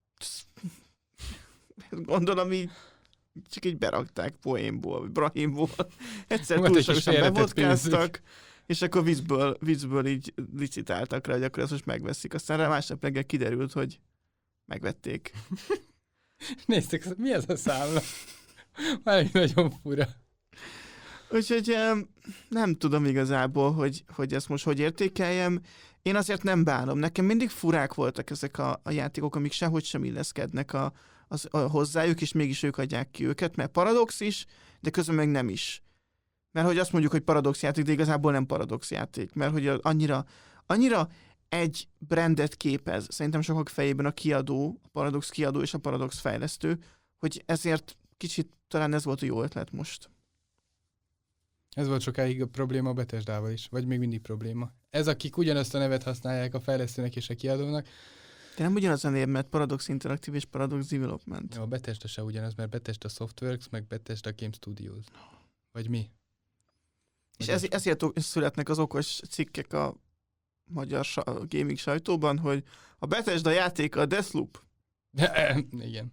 Gondolom így csak így berakták poénból, vagy brahimból. Egyszer Volt egy kis túlságosan félretett bevodkáztak, és akkor viccből, viccből így licitáltak rá, hogy akkor ezt most megveszik. Aztán rá másnap reggel kiderült, hogy megvették. Néztek, mi ez a számla? Valami nagyon fura. Úgyhogy em, nem tudom igazából, hogy, hogy ezt most hogy értékeljem. Én azért nem bánom. Nekem mindig furák voltak ezek a, a játékok, amik sehogy sem illeszkednek a, az, a hozzájuk, és mégis ők adják ki őket, mert paradox is, de közben meg nem is. Mert hogy azt mondjuk, hogy paradox játék, de igazából nem paradox játék, mert hogy annyira, annyira egy brandet képez, szerintem sokak fejében a kiadó, a paradox kiadó és a paradox fejlesztő, hogy ezért kicsit talán ez volt a jó ötlet most. Ez volt sokáig a probléma a Bethesdával is, vagy még mindig probléma. Ez, akik ugyanazt a nevet használják a fejlesztőnek és a kiadónak. De nem ugyanaz a név, mert Paradox Interactive és Paradox Development. Jó, a Bethesda se ugyanaz, mert Bethesda Softworks, meg Bethesda Game Studios. Vagy mi? És Vagy ez, ezért o- születnek az okos cikkek a magyar sa- a gaming sajtóban, hogy a Bethesda játéka a Deathloop. Igen.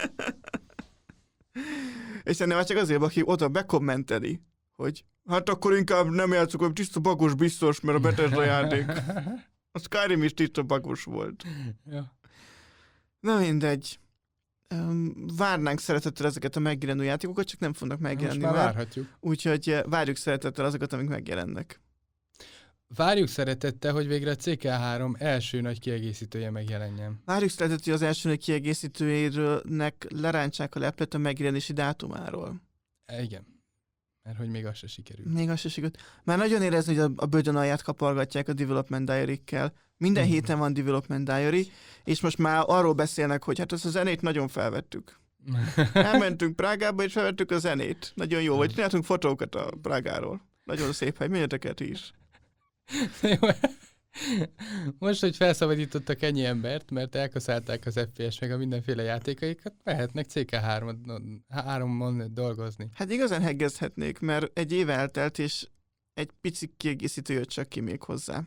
És ennél már csak azért, aki oda bekommenteli, hogy hát akkor inkább nem játszok, hogy tiszta bakos biztos, mert a Bethesda játék. A Skyrim is tiszta bakos volt. Ja. Na mindegy. Um, várnánk szeretettel ezeket a megjelenő játékokat, csak nem fognak Most megjelenni már már. várhatjuk. Úgyhogy eh, várjuk szeretettel azokat, amik megjelennek. Várjuk szeretettel, hogy végre a cé ká három első nagy kiegészítője megjelenjen. Várjuk szeretettel, hogy az első nagy kiegészítőjének lerántsák a leplet a megjelenési dátumáról. E, igen. Mert hogy még az se sikerült. Még az se sikerült. Már nagyon érezni, hogy a, a bődön alját kapargatják a Development Diary-kkel. Minden Mhm. héten van Development Diary, és most már arról beszélnek, hogy hát azt a zenét nagyon felvettük. Elmentünk Prágába, és felvettük a zenét. Nagyon jó, vagy csináltunk fotókat a Prágáról. Nagyon szép hely, menjetek el ti is. Jó. Most, hogy felszabadítottak ennyi embert, mert elkaszálták az ef pé es meg a mindenféle játékaikat, mehetnek cé ká háromon dolgozni. Hát igazán heggezhetnék, mert egy év eltelt, és egy pici kiegészítő jött csak ki még hozzá.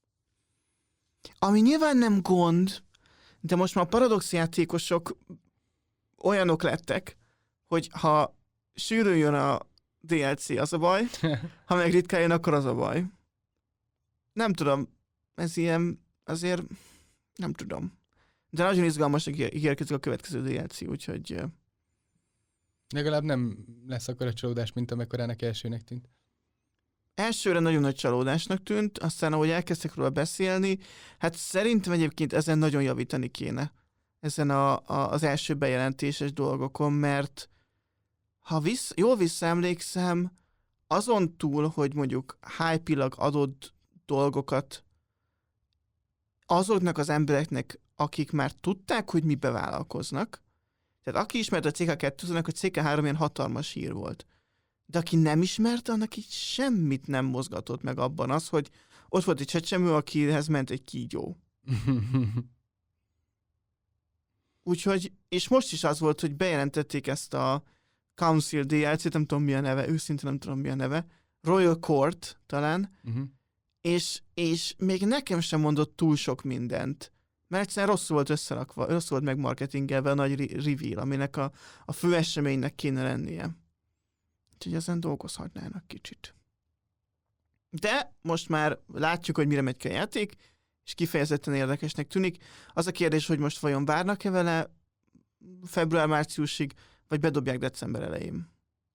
Ami nyilván nem gond, de most már a Paradox játékosok olyanok lettek, hogy ha sűrűn jön a dé el cé, az a baj, ha meg ritkán jön, akkor az a baj. nem tudom, ez ilyen, azért nem tudom. De nagyon izgalmasnak ígérkezik a következő dé el cé, úgyhogy... Legalább nem lesz akkor a csalódás, mint amekkorának elsőnek tűnt. Elsőre nagyon nagy csalódásnak tűnt, aztán ahogy elkezdtek róla beszélni, hát szerintem egyébként ezen nagyon javítani kéne. Ezen a, a, az első bejelentéses dolgokon, mert ha vissz, jól visszaemlékszem, azon túl, hogy mondjuk hype-ilag adott dolgokat azoknak az embereknek, akik már tudták, hogy mibe vállalkoznak, tehát aki ismerte a cé ká kettőt, annak a cé ká három ilyen hatalmas hír volt. De aki nem ismerte, annak így semmit nem mozgatott meg abban az, hogy ott volt egy csecsemő, akihez ment egy kígyó. Úgyhogy, és most is az volt, hogy bejelentették ezt a Council dé el cét, nem tudom mi a neve, őszintén nem tudom mi a neve, Royal Court talán, uh-huh. és, és még nekem sem mondott túl sok mindent, mert egyszerűen rosszul volt összerakva, rosszul volt megmarketingelve a nagy reveal, aminek a, a fő eseménynek kéne lennie. Úgyhogy ezen dolgozhatnának kicsit. De most már látjuk, hogy mire megy ki a játék, és kifejezetten érdekesnek tűnik. Az a kérdés, hogy most vajon várnak-e vele február-márciusig, vagy bedobják december elején.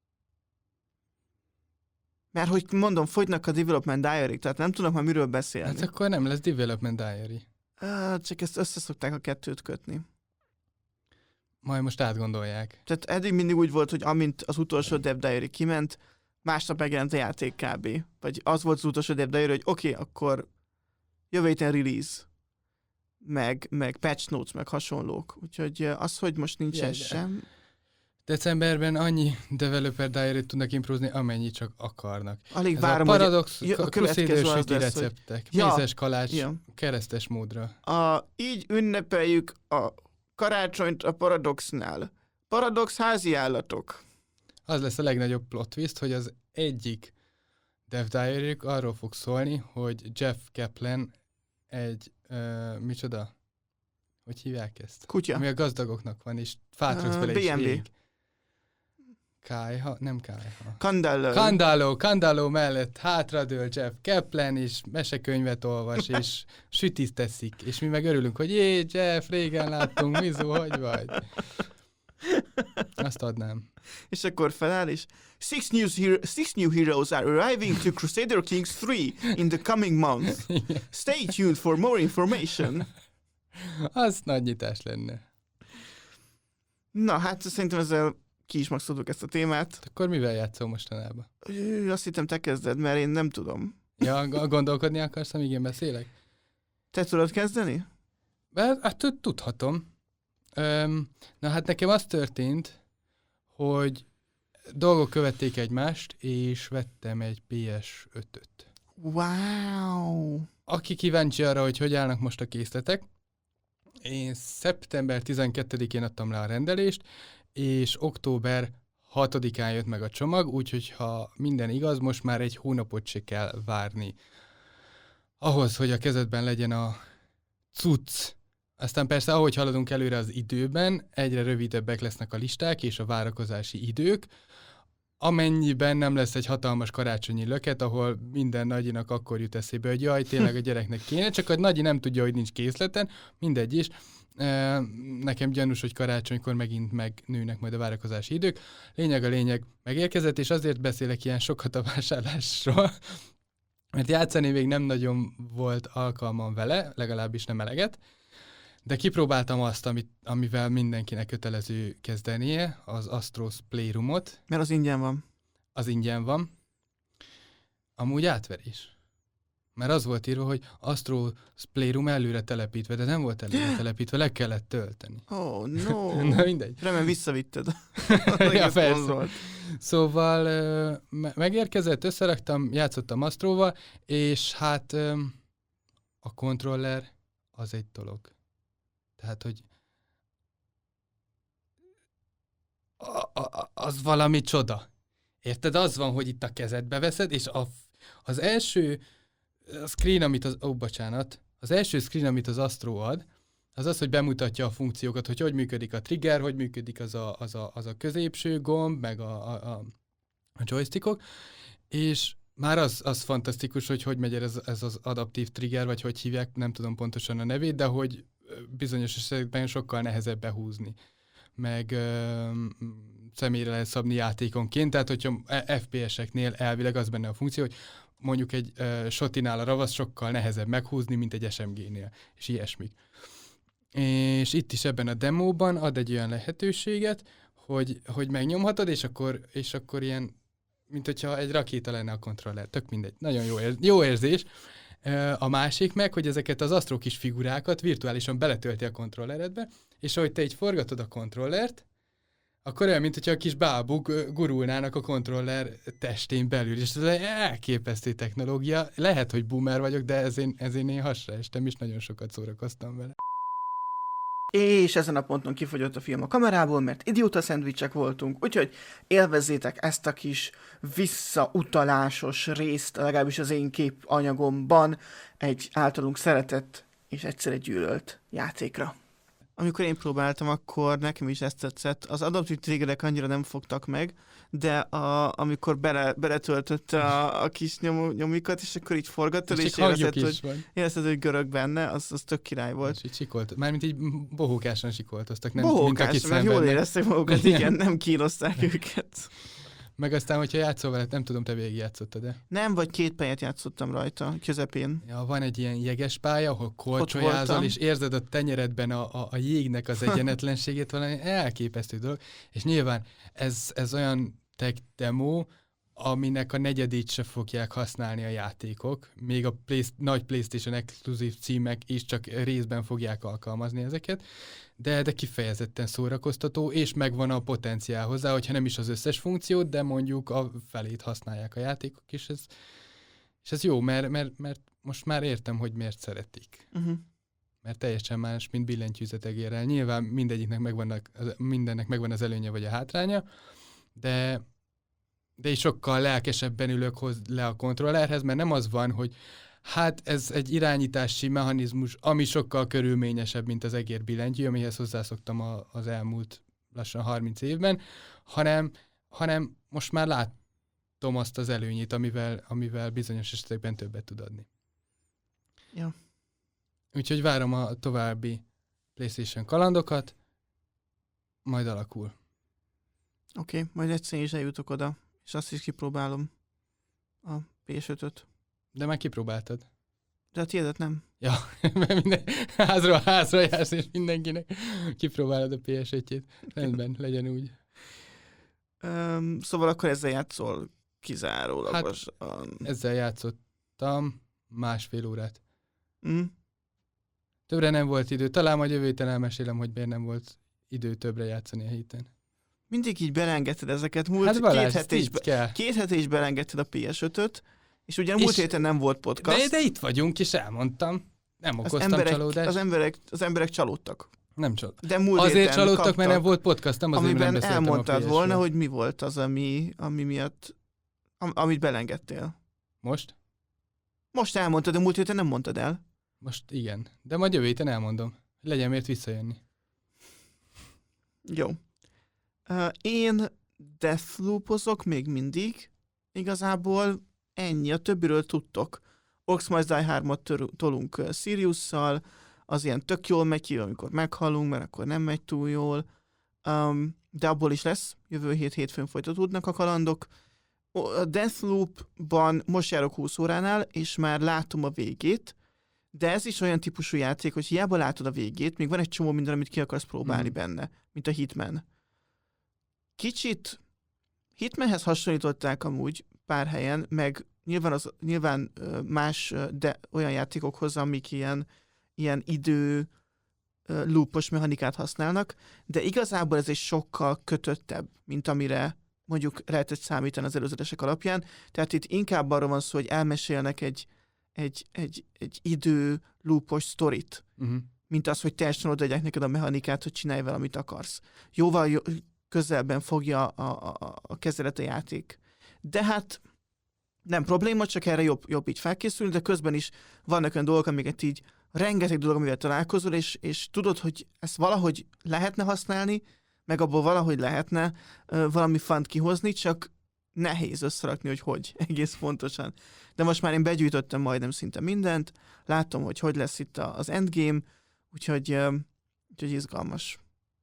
Mert hogy mondom, fogynak a Development Diary, tehát nem tudnak már miről beszélni. Hát akkor nem lesz Development Diary. Ah, csak ezt összeszokták a kettőt kötni. Majd most átgondolják. Tehát eddig mindig úgy volt, hogy amint az utolsó Dev Diary kiment, másnap megjelent a játék kb. Vagy az volt az utolsó Dev Diary, hogy oké, okay, akkor jövő héten release, meg, meg patch notes, meg hasonlók. Úgyhogy az, hogy most nincsen yeah, sem... Decemberben annyi developer diary-t tudnak improzni, amennyi csak akarnak. Alig Ez várom, a Paradox, hogy a Crusader süti receptek, hogy... mézes kalács, ja. keresztes módra. A, így ünnepeljük a karácsonyt a Paradoxnál. Paradox házi állatok. Az lesz a legnagyobb plot twist, hogy az egyik dev diary arról fog szólni, hogy Jeff Kaplan egy, uh, micsoda? Hogy hívják ezt? Kutya. Ami a gazdagoknak van, és fátraksz bele is ég. Kájha? Nem Kájha. Kandalló. Kandalló, Kandalló mellett hátradől Jeff Kaplan, és mesekönyvet olvas, és sütit teszik. És mi meg örülünk, hogy jé, Jeff, régen láttunk, Mizu, hogy vagy? Azt adnám. És akkor feláll, és six new, hero- six new heroes are arriving to Crusader Kings three in the coming months. Stay tuned for more information. Az nagy nyitás lenne. Na, hát szerintem ezzel ki is maxoltuk ezt a témát. Akkor mivel játszol mostanában? Jú, azt hittem te kezded, mert én nem tudom. Ja, gondolkodni akarsz, amíg én beszélek? Te tudod kezdeni? Hát tudhatom. Öm, na hát nekem az történt, hogy dolgok követték egymást, és vettem egy pé es ötöt. Wow! Aki kíváncsi arra, hogy hogy állnak most a készletek, én szeptember tizenkettedikén adtam le a rendelést, és október hatodikán jött meg a csomag, úgyhogy ha minden igaz, most már egy hónapot se kell várni. Ahhoz, hogy a kezedben legyen a cucc. Aztán persze, ahogy haladunk előre az időben, egyre rövidebbek lesznek a listák és a várakozási idők, amennyiben nem lesz egy hatalmas karácsonyi löket, ahol minden nagyinak akkor jut eszébe, hogy jaj, tényleg a gyereknek kéne, csak a nagyi nem tudja, hogy nincs készleten, mindegy is. Nekem gyanús, hogy karácsonykor megint megnőnek majd a várakozási idők. Lényeg a lényeg megérkezett, és azért beszélek ilyen sokat a vásárlásról, mert játszani még nem nagyon volt alkalmam vele, legalábbis nem eleget, de kipróbáltam azt, amit, amivel mindenkinek kötelező kezdenie, az Astros Playroomot. Mert az ingyen van. Az ingyen van. Amúgy átverés. Mert az volt írva, hogy Astros Playroom előre telepítve, de nem volt előre telepítve, le kellett tölteni. Oh, no. Na mindegy. Remélem visszavitted. Ja, persze. Szóval me- megérkezett, összeraktam, játszottam Astroval, és hát a kontroller az egy dolog. Tehát, hogy a, a, az valami csoda. Érted? Az van, hogy itt a kezedbe veszed, és a, az első screen, amit az... Ó, oh, bocsánat. Az első screen, amit az Astro ad, az az, hogy bemutatja a funkciókat, hogy hogy működik a trigger, hogy működik az a, az a, az a középső gomb, meg a, a, a joystickok, és már az, az fantasztikus, hogy hogy megy ez, ez az adaptív trigger, vagy hogy hívják, nem tudom pontosan a nevét, de hogy bizonyos esetben sokkal nehezebb behúzni. Meg ö, személyre lehet szabni játékonként, tehát hogyha ef pé eseknél elvileg az benne a funkció, hogy mondjuk egy ö, shotinál a ravasz sokkal nehezebb meghúzni, mint egy es em gé-nél, és ilyesmik. És itt is ebben a demóban ad egy olyan lehetőséget, hogy, hogy megnyomhatod, és akkor, és akkor ilyen, mint hogyha egy rakéta lenne a kontroller. Tök mindegy. Nagyon jó, érz, jó érzés. A másik meg, hogy ezeket az asztró kis figurákat virtuálisan beletölti a kontrolleredbe, és ahogy te így forgatod a kontrollert, akkor olyan, mint hogyha a kis bábuk gurulnának a kontroller testén belül, és ez egy elképesztő technológia. Lehet, hogy boomer vagyok, de ezért, ezért én hasra estem, és nagyon sokat szórakoztam vele. És ezen a ponton kifogyott a film a kamerából, mert idióta szendvicsek voltunk, úgyhogy élvezzétek ezt a kis visszautalásos részt, legalábbis az én képanyagomban, egy általunk szeretett és egyszerre gyűlölt játékra. Amikor én próbáltam, akkor nekem is ezt tetszett. Az adaptív triggerek annyira nem fogtak meg, de a, amikor bele, beletöltötte a, a kis nyom, nyomikat, és akkor így forgattad, és, és érezted, hogy, érezted, hogy görög benne, az, az tök király volt. És így sikolt, mármint így bohókásan sikoltoztak, nem bohókás, mert jól érezték magukat, igen, nem kínozták őket. Meg aztán, hogyha játszol veled, nem tudom, te végig játszottad, de? Nem, vagy két pályát játszottam rajta, közepén. Ja, van egy ilyen jeges pálya, ahol korcsolyázol, és érzed a tenyeredben a, a, a jégnek az egyenetlenségét, valami elképesztő dolog. És nyilván ez, ez olyan tech demo, aminek a negyedét se fogják használni a játékok. Még a play, nagy PlayStation exkluzív címek is csak részben fogják alkalmazni ezeket, de, de kifejezetten szórakoztató, és megvan a potenciál hozzá, hogyha nem is az összes funkciót, de mondjuk a felét használják a játékok, és ez, és ez jó, mert, mert, mert most már értem, hogy miért szeretik. Uh-huh. Mert teljesen más, mint billentyűzetegérrel. Nyilván mindegyiknek megvannak, mindennek megvan az előnye vagy a hátránya, de de is sokkal lelkesebben ülök hoz le a kontrollerhez, mert nem az van, hogy hát ez egy irányítási mechanizmus, ami sokkal körülményesebb, mint az egér billentyű, amihez hozzászoktam a, az elmúlt lassan harminc évben, hanem, hanem most már látom azt az előnyét, amivel, amivel bizonyos esetekben többet tud adni. Ja. Úgyhogy várom a további PlayStation kalandokat, majd alakul. Oké, okay, majd egyszer is eljutok oda, és azt is kipróbálom, a pé es ötöt. De már kipróbáltad. De a tiédet nem. Ja, mert minden házról házra jársz, és mindenkinek kipróbálod a pé es ötjét. Rendben, legyen úgy. Um, szóval akkor ezzel játszol kizárólagos. Hát, ezzel játszottam másfél órát. Mm. Többre nem volt idő. Talán majd jövő héten elmesélem, hogy miért nem volt idő többre játszani a héten. Mindig így belengedted ezeket. Múlt hát Balázs, két, hetés, be, két hetés is belengedted a pé es ötöt, és ugye múlt héten nem volt podcast. De, de itt vagyunk, és elmondtam. Nem okoztam az emberek, csalódást. Az emberek, az emberek csalódtak. Nem csalódtak. De múlt azért csalódtak, kaptak, mert nem volt podcastom, azért amiben nem beszéltem elmondtad volna, hogy mi volt az, ami, ami miatt, am, amit belengedtél. Most? Most elmondtad, de múlt héten nem mondtad el. Most igen. De majd jövő héten elmondom. Legyen miért visszajönni. Jó. Uh, én Deathloop-ozok még mindig. Igazából ennyi. A többiről tudtok. Orcs Must Die hármat tolunk uh, Siriusszal. Az ilyen tök jól megy ki, amikor meghalunk, mert akkor nem megy túl jól. Um, de abból is lesz. Jövő hét hétfőn folytatódnak a kalandok. A Deathloop-ban most járok húsz óránál, és már látom a végét. De ez is olyan típusú játék, hogy hiába látod a végét, még van egy csomó minden, amit ki akarsz próbálni mm. benne, mint a Hitman. Kicsit Hitmanhez hasonlították amúgy pár helyen, meg nyilván, az, nyilván más, de olyan játékokhoz, amik ilyen, ilyen idő loopos mechanikát használnak, de igazából ez egy sokkal kötöttebb, mint amire mondjuk lehetett számítani az előzetesek alapján. Tehát itt inkább arról van szó, hogy elmesélnek egy egy, egy, egy idő loopos sztorit, uh-huh. mint az, hogy teljesen odaadják neked a mechanikát, hogy csinálj vele, amit akarsz. Jóval jó, közelben fogja a, a, a kezelet a játék. De hát nem probléma, csak erre jobb, jobb így felkészülni, de közben is vannak olyan dolgok, amiket így rengeteg dolog, amivel találkozol, és, és tudod, hogy ezt valahogy lehetne használni, meg abból valahogy lehetne uh, valami fant kihozni, csak nehéz összerakni, hogy hogy, egész pontosan. De most már én begyűjtöttem majdnem szinte mindent, látom, hogy hogy lesz itt az endgame, úgyhogy, uh, úgyhogy izgalmas.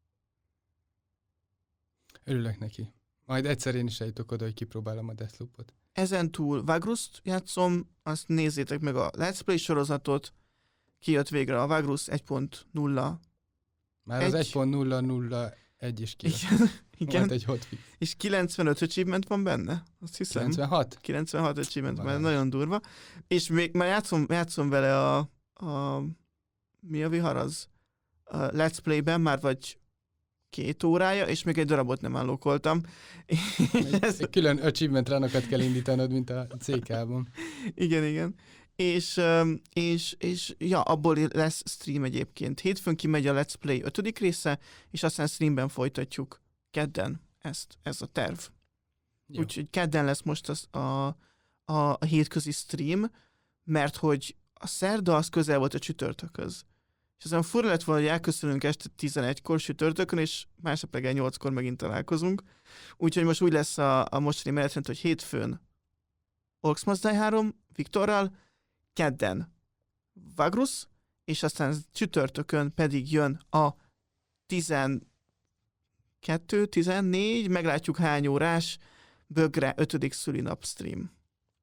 Örülök neki. Majd egyszer én is eljutok oda, hogy kipróbálom a Deathloopot. Ezen túl Vagrust játszom, azt nézzétek meg a Let's Play sorozatot, kijött végre a Vagrus egy pont nulla. Már egy. az egy pont nulla nulla egy is kijött. Igen, igen. Volt egy hotfix. És kilencvenöt achievement van benne, azt hiszem. kilencvenhat? kilencvenhat achievement van, Wow. nagyon durva. És még már játszom, játszom vele a, a mi a vihar az? A Let's Play-ben már vagy két órája, és még egy darabot nem állókoltam. Egy, Ez... egy külön achievement runokat kell indítanod, mint a cé ká-ban. Igen, igen. És, öm, és, és ja, abból lesz stream egyébként. Hétfőn kimegy a Let's Play ötödik része, és aztán streamben folytatjuk kedden ezt, ez a terv. Úgyhogy kedden lesz most az, a, a, a hétközi stream, mert hogy a szerda az közel volt a csütörtökhöz. És aztán fura lett volna, hogy elköszönünk este tizenegykor csütörtökön, és másnap reggel nyolckor megint találkozunk. Úgyhogy most úgy lesz a, a mostani menetrend, hogy hétfőn Orcs Must Die három Viktorral, kedden Vagrus, és aztán csütörtökön pedig jön a tizenkettő tizennégy, meglátjuk hány órás, Bögre ötödik szülinap stream.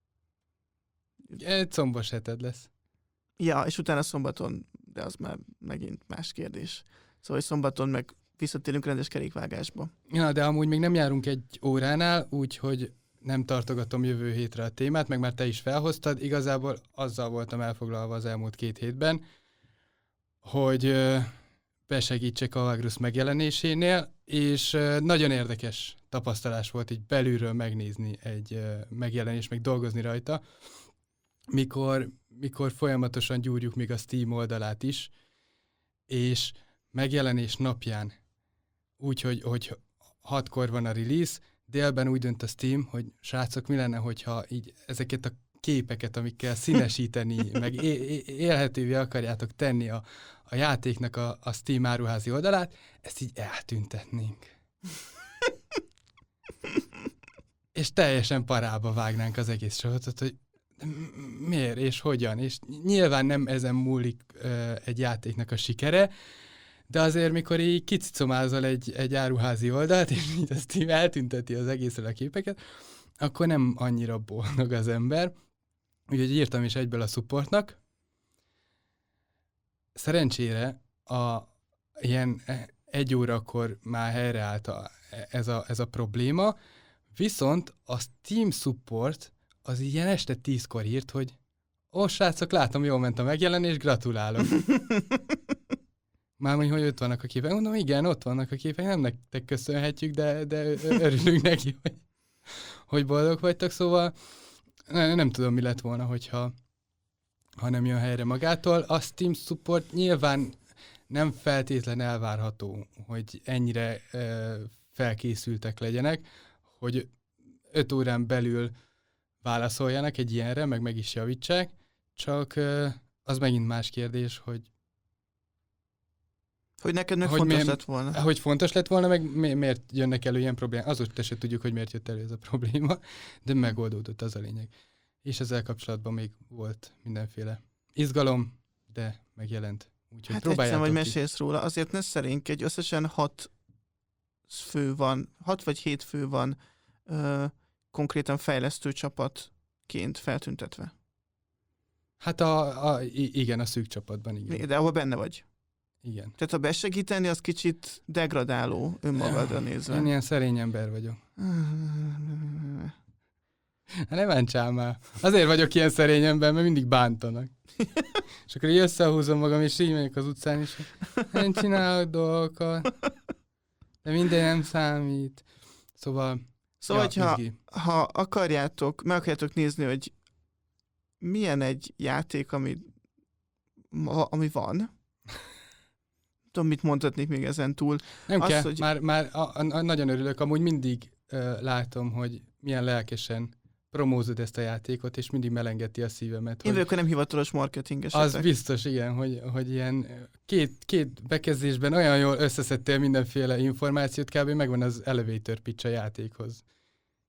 Egy combos heted lesz. Ja, és utána szombaton, de az már megint más kérdés. Szóval hogy szombaton meg visszatérünk rendes kerékvágásba. Ja, de amúgy még nem járunk egy óránál, úgyhogy nem tartogatom jövő hétre a témát, meg már te is felhoztad. Igazából azzal voltam elfoglalva az elmúlt két hétben, hogy ö, besegítsek a Vagrus megjelenésénél, és ö, nagyon érdekes tapasztalás volt így belülről megnézni egy ö, megjelenést, meg dolgozni rajta, mikor, mikor folyamatosan gyúrjuk még a Steam oldalát is, és megjelenés napján, úgy, hogy, hogy hatkor van a release, délben úgy dönt a Steam, hogy srácok, mi lenne, hogyha így ezeket a képeket, amikkel színesíteni, meg é- élhetővé akarjátok tenni a, a játéknak a, a Steam áruházi oldalát, ezt így eltüntetnénk. És teljesen parába vágnánk az egész sorozatot, hogy miért és hogyan, és nyilván nem ezen múlik ö, egy játéknak a sikere, de azért, mikor így kicicomázol egy, egy áruházi oldalt, és így azt így eltünteti az egészről a képeket, akkor nem annyira boldog az ember. Úgyhogy írtam is egyből a supportnak. Szerencsére a ilyen egy órakor már helyreállt a, ez, a, ez a probléma, viszont a Steam support az ilyen este tízkor írt, hogy ó, srácok, látom, jól ment a megjelenés, gratulálok. Mármint, hogy ott vannak a képek. Mondom, igen, ott vannak a képek, nem nektek köszönhetjük, de, de örülünk neki, hogy, hogy boldog vagytok, szóval nem, nem tudom, mi lett volna, hogyha ha nem jön helyre magától. A Steam support nyilván nem feltétlen elvárható, hogy ennyire uh, felkészültek legyenek, hogy öt órán belül válaszoljanak egy ilyenre, meg meg is javítsák, csak uh, az megint más kérdés, hogy Hogy neked meg hogy fontos miért, lett volna. Hogy fontos lett volna, meg mi, miért jönnek elő ilyen problémák. Azóta se tudjuk, hogy miért jött elő ez a probléma, de megoldódott, az a lényeg. És ezzel kapcsolatban még volt mindenféle izgalom, de megjelent. Úgyhogy Hát próbáljátok egyszer, hogy ki. mesélsz róla, azért ne szerénkedj, összesen hat fő van, hat vagy hét fő van ö, konkrétan fejlesztő csapatként feltüntetve. Hát a, a, i- igen, a szűk csapatban, igen. De ahol benne vagy. Igen. Tehát ha besegíteni, az kicsit degradáló önmagadra nézve. Én ilyen szerény ember vagyok. Hát nem bántsál már. Azért vagyok ilyen szerény ember, mert mindig bántanak. És akkor így összehúzom magam, és így megyek az utcán is. Én csinálok dolgokat, de minden nem számít. Szóval, Szóval, ja, hogyha izgi. ha akarjátok, meg akarjátok nézni, hogy milyen egy játék, ami, ma- ami van, tudom, mit mondhatnék még ezen túl. Nem az, kell, hogy- már, már a, a, a, nagyon örülök. Amúgy mindig uh, látom, hogy milyen lelkesen promózod ezt a játékot, és mindig melengeti a szívemet. Én Hogy vagyok a nem hivatalos marketinges. az biztos, igen, hogy, hogy ilyen két, két bekezdésben olyan jól összeszedtél mindenféle információt, kb. Megvan az elevator pitch a játékhoz.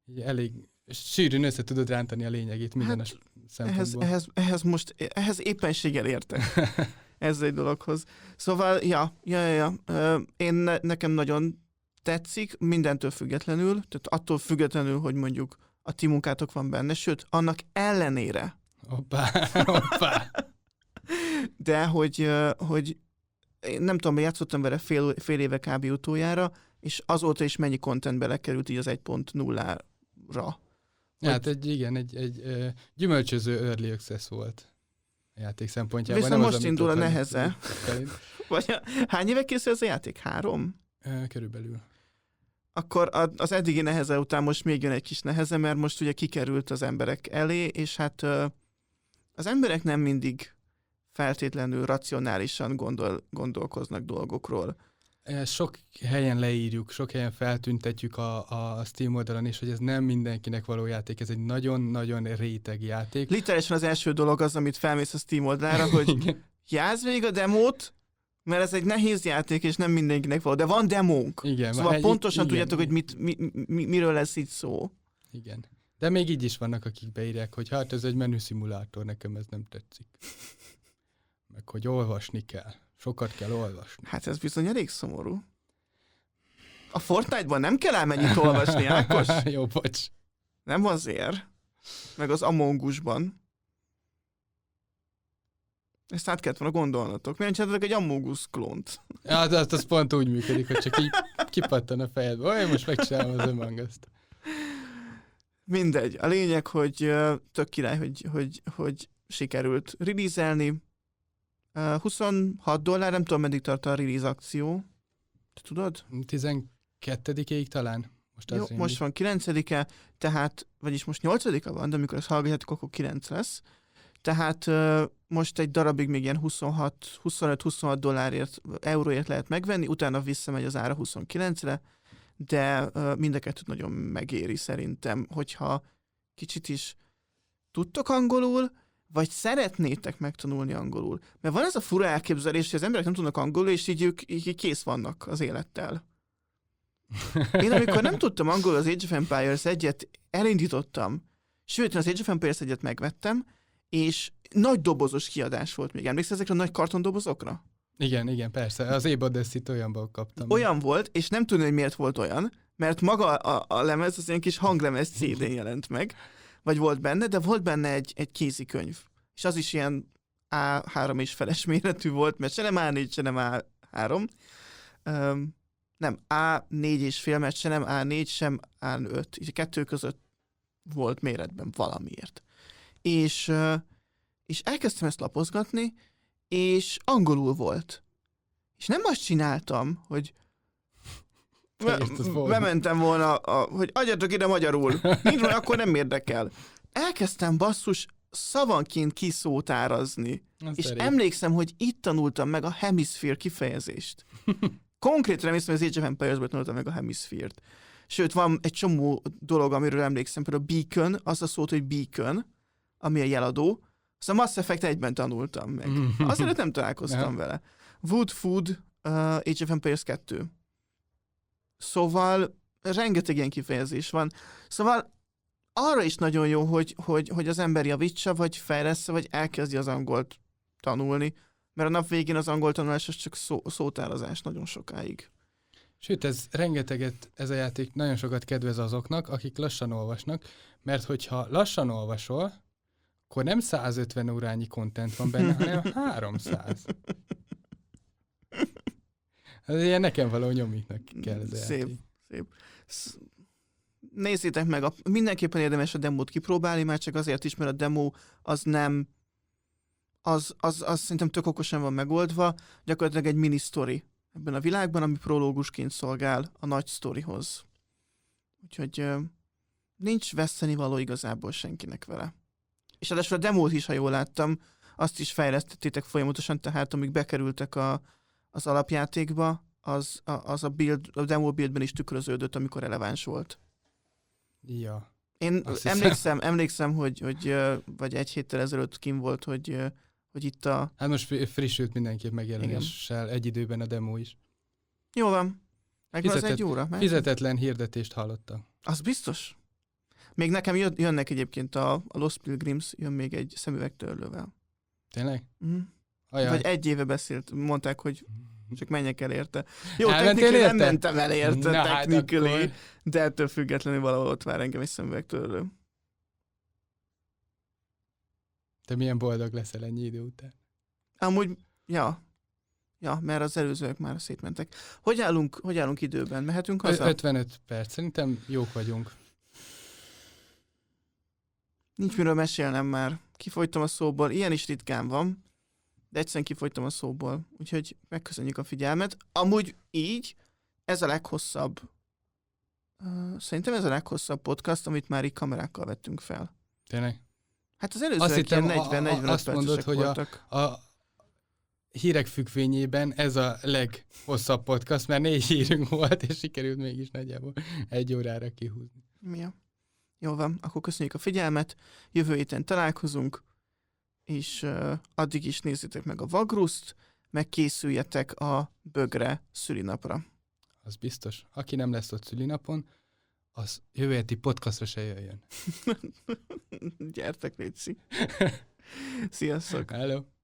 így elég sűrűn össze tudod rántani a lényegét minden Hát, a ehhez, szempontból. ehhez, ehhez most, ehhez éppenséggel értek. Ez egy dologhoz. Szóval, ja, ja, ja, ja. Én ne, nekem nagyon tetszik, mindentől függetlenül, tehát attól függetlenül, hogy mondjuk a ti munkátok van benne, sőt, annak ellenére. Hoppá, hoppá. De hogy, hogy én nem tudom, játszottam vele fél, fél éve kb. Utoljára, és azóta is mennyi content belekerült így az egy pont nullára. Ja, hát egy, igen, egy, egy ö, gyümölcsöző early access volt a játék szempontjában. Viszont Nem most az, indul a neheze. Szerint. Vagy a, hány éve készül ez a játék? Három? Ö, körülbelül. Akkor az eddigi neheze után most még jön egy kis neheze, mert most ugye kikerült az emberek elé, és hát az emberek nem mindig feltétlenül racionálisan gondol, gondolkoznak dolgokról. Sok helyen leírjuk, sok helyen feltüntetjük a, a Steam oldalon is, hogy ez nem mindenkinek való játék, ez egy nagyon-nagyon réteg játék. Literálisan az első dolog az, amit felmész a Steam oldalára, hogy játsz végig a demót, mert ez egy nehéz játék, és nem mindenkinek való, de van demónk. Igen, szóval egy, pontosan igen, tudjátok, hogy mit, mi, mi, miről lesz itt szó. Igen. De még így is vannak, akik beírják, hogy hát ez egy menüszimulátor, nekem ez nem tetszik. Meg hogy olvasni kell. Sokat kell olvasni. Hát ez bizony elég szomorú. A Fortnite-ban nem kell elmennyit olvasni, Ákos? Jó, bocs. Nem azért. Meg az Among Us-ban. Ezt át kellett volna gondolnatok. Miért csináltatok egy Among Us klónt? Ja, de az, az pont úgy működik, hogy csak így kipattan a fejedbe. Olyan, most megcsinálom az Among Us-t. Mindegy. A lényeg, hogy uh, tök király, hogy, hogy, hogy sikerült release-elni. Uh, huszonhat dollár, nem tudom, meddig tart a release akció. Te tudod? tizenkettedikéig talán. Most, Jó, most van kilencedike, tehát, vagyis most nyolcadika van, de amikor ezt hallgatjátok, akkor kilenc lesz. Tehát uh, most egy darabig még ilyen huszonhat, huszonöt-huszonhat dollárért, euróért lehet megvenni, utána visszamegy az ára huszonkilencre, de uh, mind a kettőt nagyon megéri szerintem, hogyha kicsit is tudtok angolul, vagy szeretnétek megtanulni angolul. Mert van ez a fura elképzelés, hogy az emberek nem tudnak angolul, és így ők így kész vannak az élettel. Én amikor nem tudtam angolul az Age of Empires egyet, elindítottam, sőt, az Age of Empires egyet megvettem, és nagy dobozos kiadás volt még. Emlékszel ezekre a nagy kartondobozokra? Igen, igen, persze. Az Abe Odyssey-t olyanból kaptam. Olyan volt, és nem tudom, hogy miért volt olyan, mert maga a, a lemez az ilyen kis hanglemez cé dén jelent meg, vagy volt benne, de volt benne egy, egy kézikönyv. És az is ilyen á három és feles méretű volt, mert se nem á négy, se nem á három. Um, nem, á négy és fél, mert se nem á négy, sem á öt. Így a kettő között volt méretben valamiért. És, uh, és elkezdtem ezt lapozgatni, és angolul volt. És nem azt csináltam, hogy Be- bementem volna, a, hogy adjatok ide magyarul. Nincs van, akkor nem érdekel. Elkezdtem basszus szavanként kiszótárazni. És elég. emlékszem, hogy itt tanultam meg a hemisphere kifejezést. Konkrétan emlékszem, hogy az Age of Empires-ből tanultam meg a hemisphere-t. Sőt, van egy csomó dolog, amiről emlékszem, például a beacon, az a szót, hogy beacon, ami a jeladó. Azt a Mass Effect egyben tanultam meg. Azért nem találkoztam vele. Wood Food, uh, Age of Empires kettő. Szóval rengeteg ilyen kifejezés van. Szóval arra is nagyon jó, hogy, hogy, hogy az ember javítsa, vagy fejlessze, vagy elkezdi az angolt tanulni. Mert a nap végén az angol tanulás az csak szó, szótározás nagyon sokáig. Sőt, ez rengeteget, ez a játék nagyon sokat kedvez azoknak, akik lassan olvasnak, mert hogyha lassan olvasol, akkor nem százötven órányi content van benne, hanem háromszáz. Ez ilyen nekem való nyomiknak kell ez a Szép, játék. szép. Nézzétek meg, a, mindenképpen érdemes a demót kipróbálni, már csak azért is, mert a demo az nem, az, az, az szerintem tök okosan van megoldva, gyakorlatilag egy mini sztori ebben a világban, ami prológusként szolgál a nagy sztorihoz. Úgyhogy uh, nincs vesztenivaló igazából senkinek vele. És ráadásul a demót is, ha jól láttam, azt is fejlesztettétek folyamatosan, tehát amíg bekerültek a, az alapjátékba, az a, az a, build, a demo buildben is tükröződött, amikor releváns volt. Ja. Én emlékszem, emlékszem, hogy, hogy vagy egy héttel ezelőtt kim volt, hogy, hogy itt a... Hát most frissült mindenképp megjelenéssel egy időben a demo is. Jó van. Megvan Fizetet, az egy óra. Meg... Fizetetlen hirdetést hallottam. Az biztos. Még nekem jön, jönnek egyébként a, a Lost Pilgrims, jön még egy szemüvegtörlővel. Tényleg? Mm. Ajaj. Vagy egy éve beszélt, mondták, hogy csak menjek el érte. Jó, Elmentél technikailag nem érte? mentem el érte, Na, hát technically, akkor- de ettől függetlenül valahol ott vár engem egy szemüvegtörlő. Te milyen boldog leszel ennyi idő után. Amúgy, ja, ja, mert az előzőek már szétmentek. Hogy állunk, hogy állunk időben? Mehetünk haza? Ö- ötvenöt perc. Szerintem jók vagyunk. Nincs miről mesélnem már. Kifogytam a szóból. Ilyen is ritkán van, de egyszerűen kifogytam a szóból. Úgyhogy megköszönjük a figyelmet. Amúgy így, ez a leghosszabb, uh, szerintem ez a leghosszabb podcast, amit már így kamerákkal vettünk fel. Tényleg? Hát az Azt előzőek hittem, ilyen a- a- negyven-negyvenöt azt mondod, percesek hogy a- voltak. A hírek függvényében ez a leghosszabb podcast, mert négy hírünk volt, és sikerült mégis nagyjából egy órára kihúzni. Ja. Jó van, akkor köszönjük a figyelmet, jövő héten találkozunk, és uh, addig is nézzétek meg a Vagruszt, meg készüljetek a Bögre szülinapra. Az biztos. Aki nem lesz ott szülinapon, az jövő heti podcastra se jöjjön. Gyertek, létszik. Sziasztok! Hello.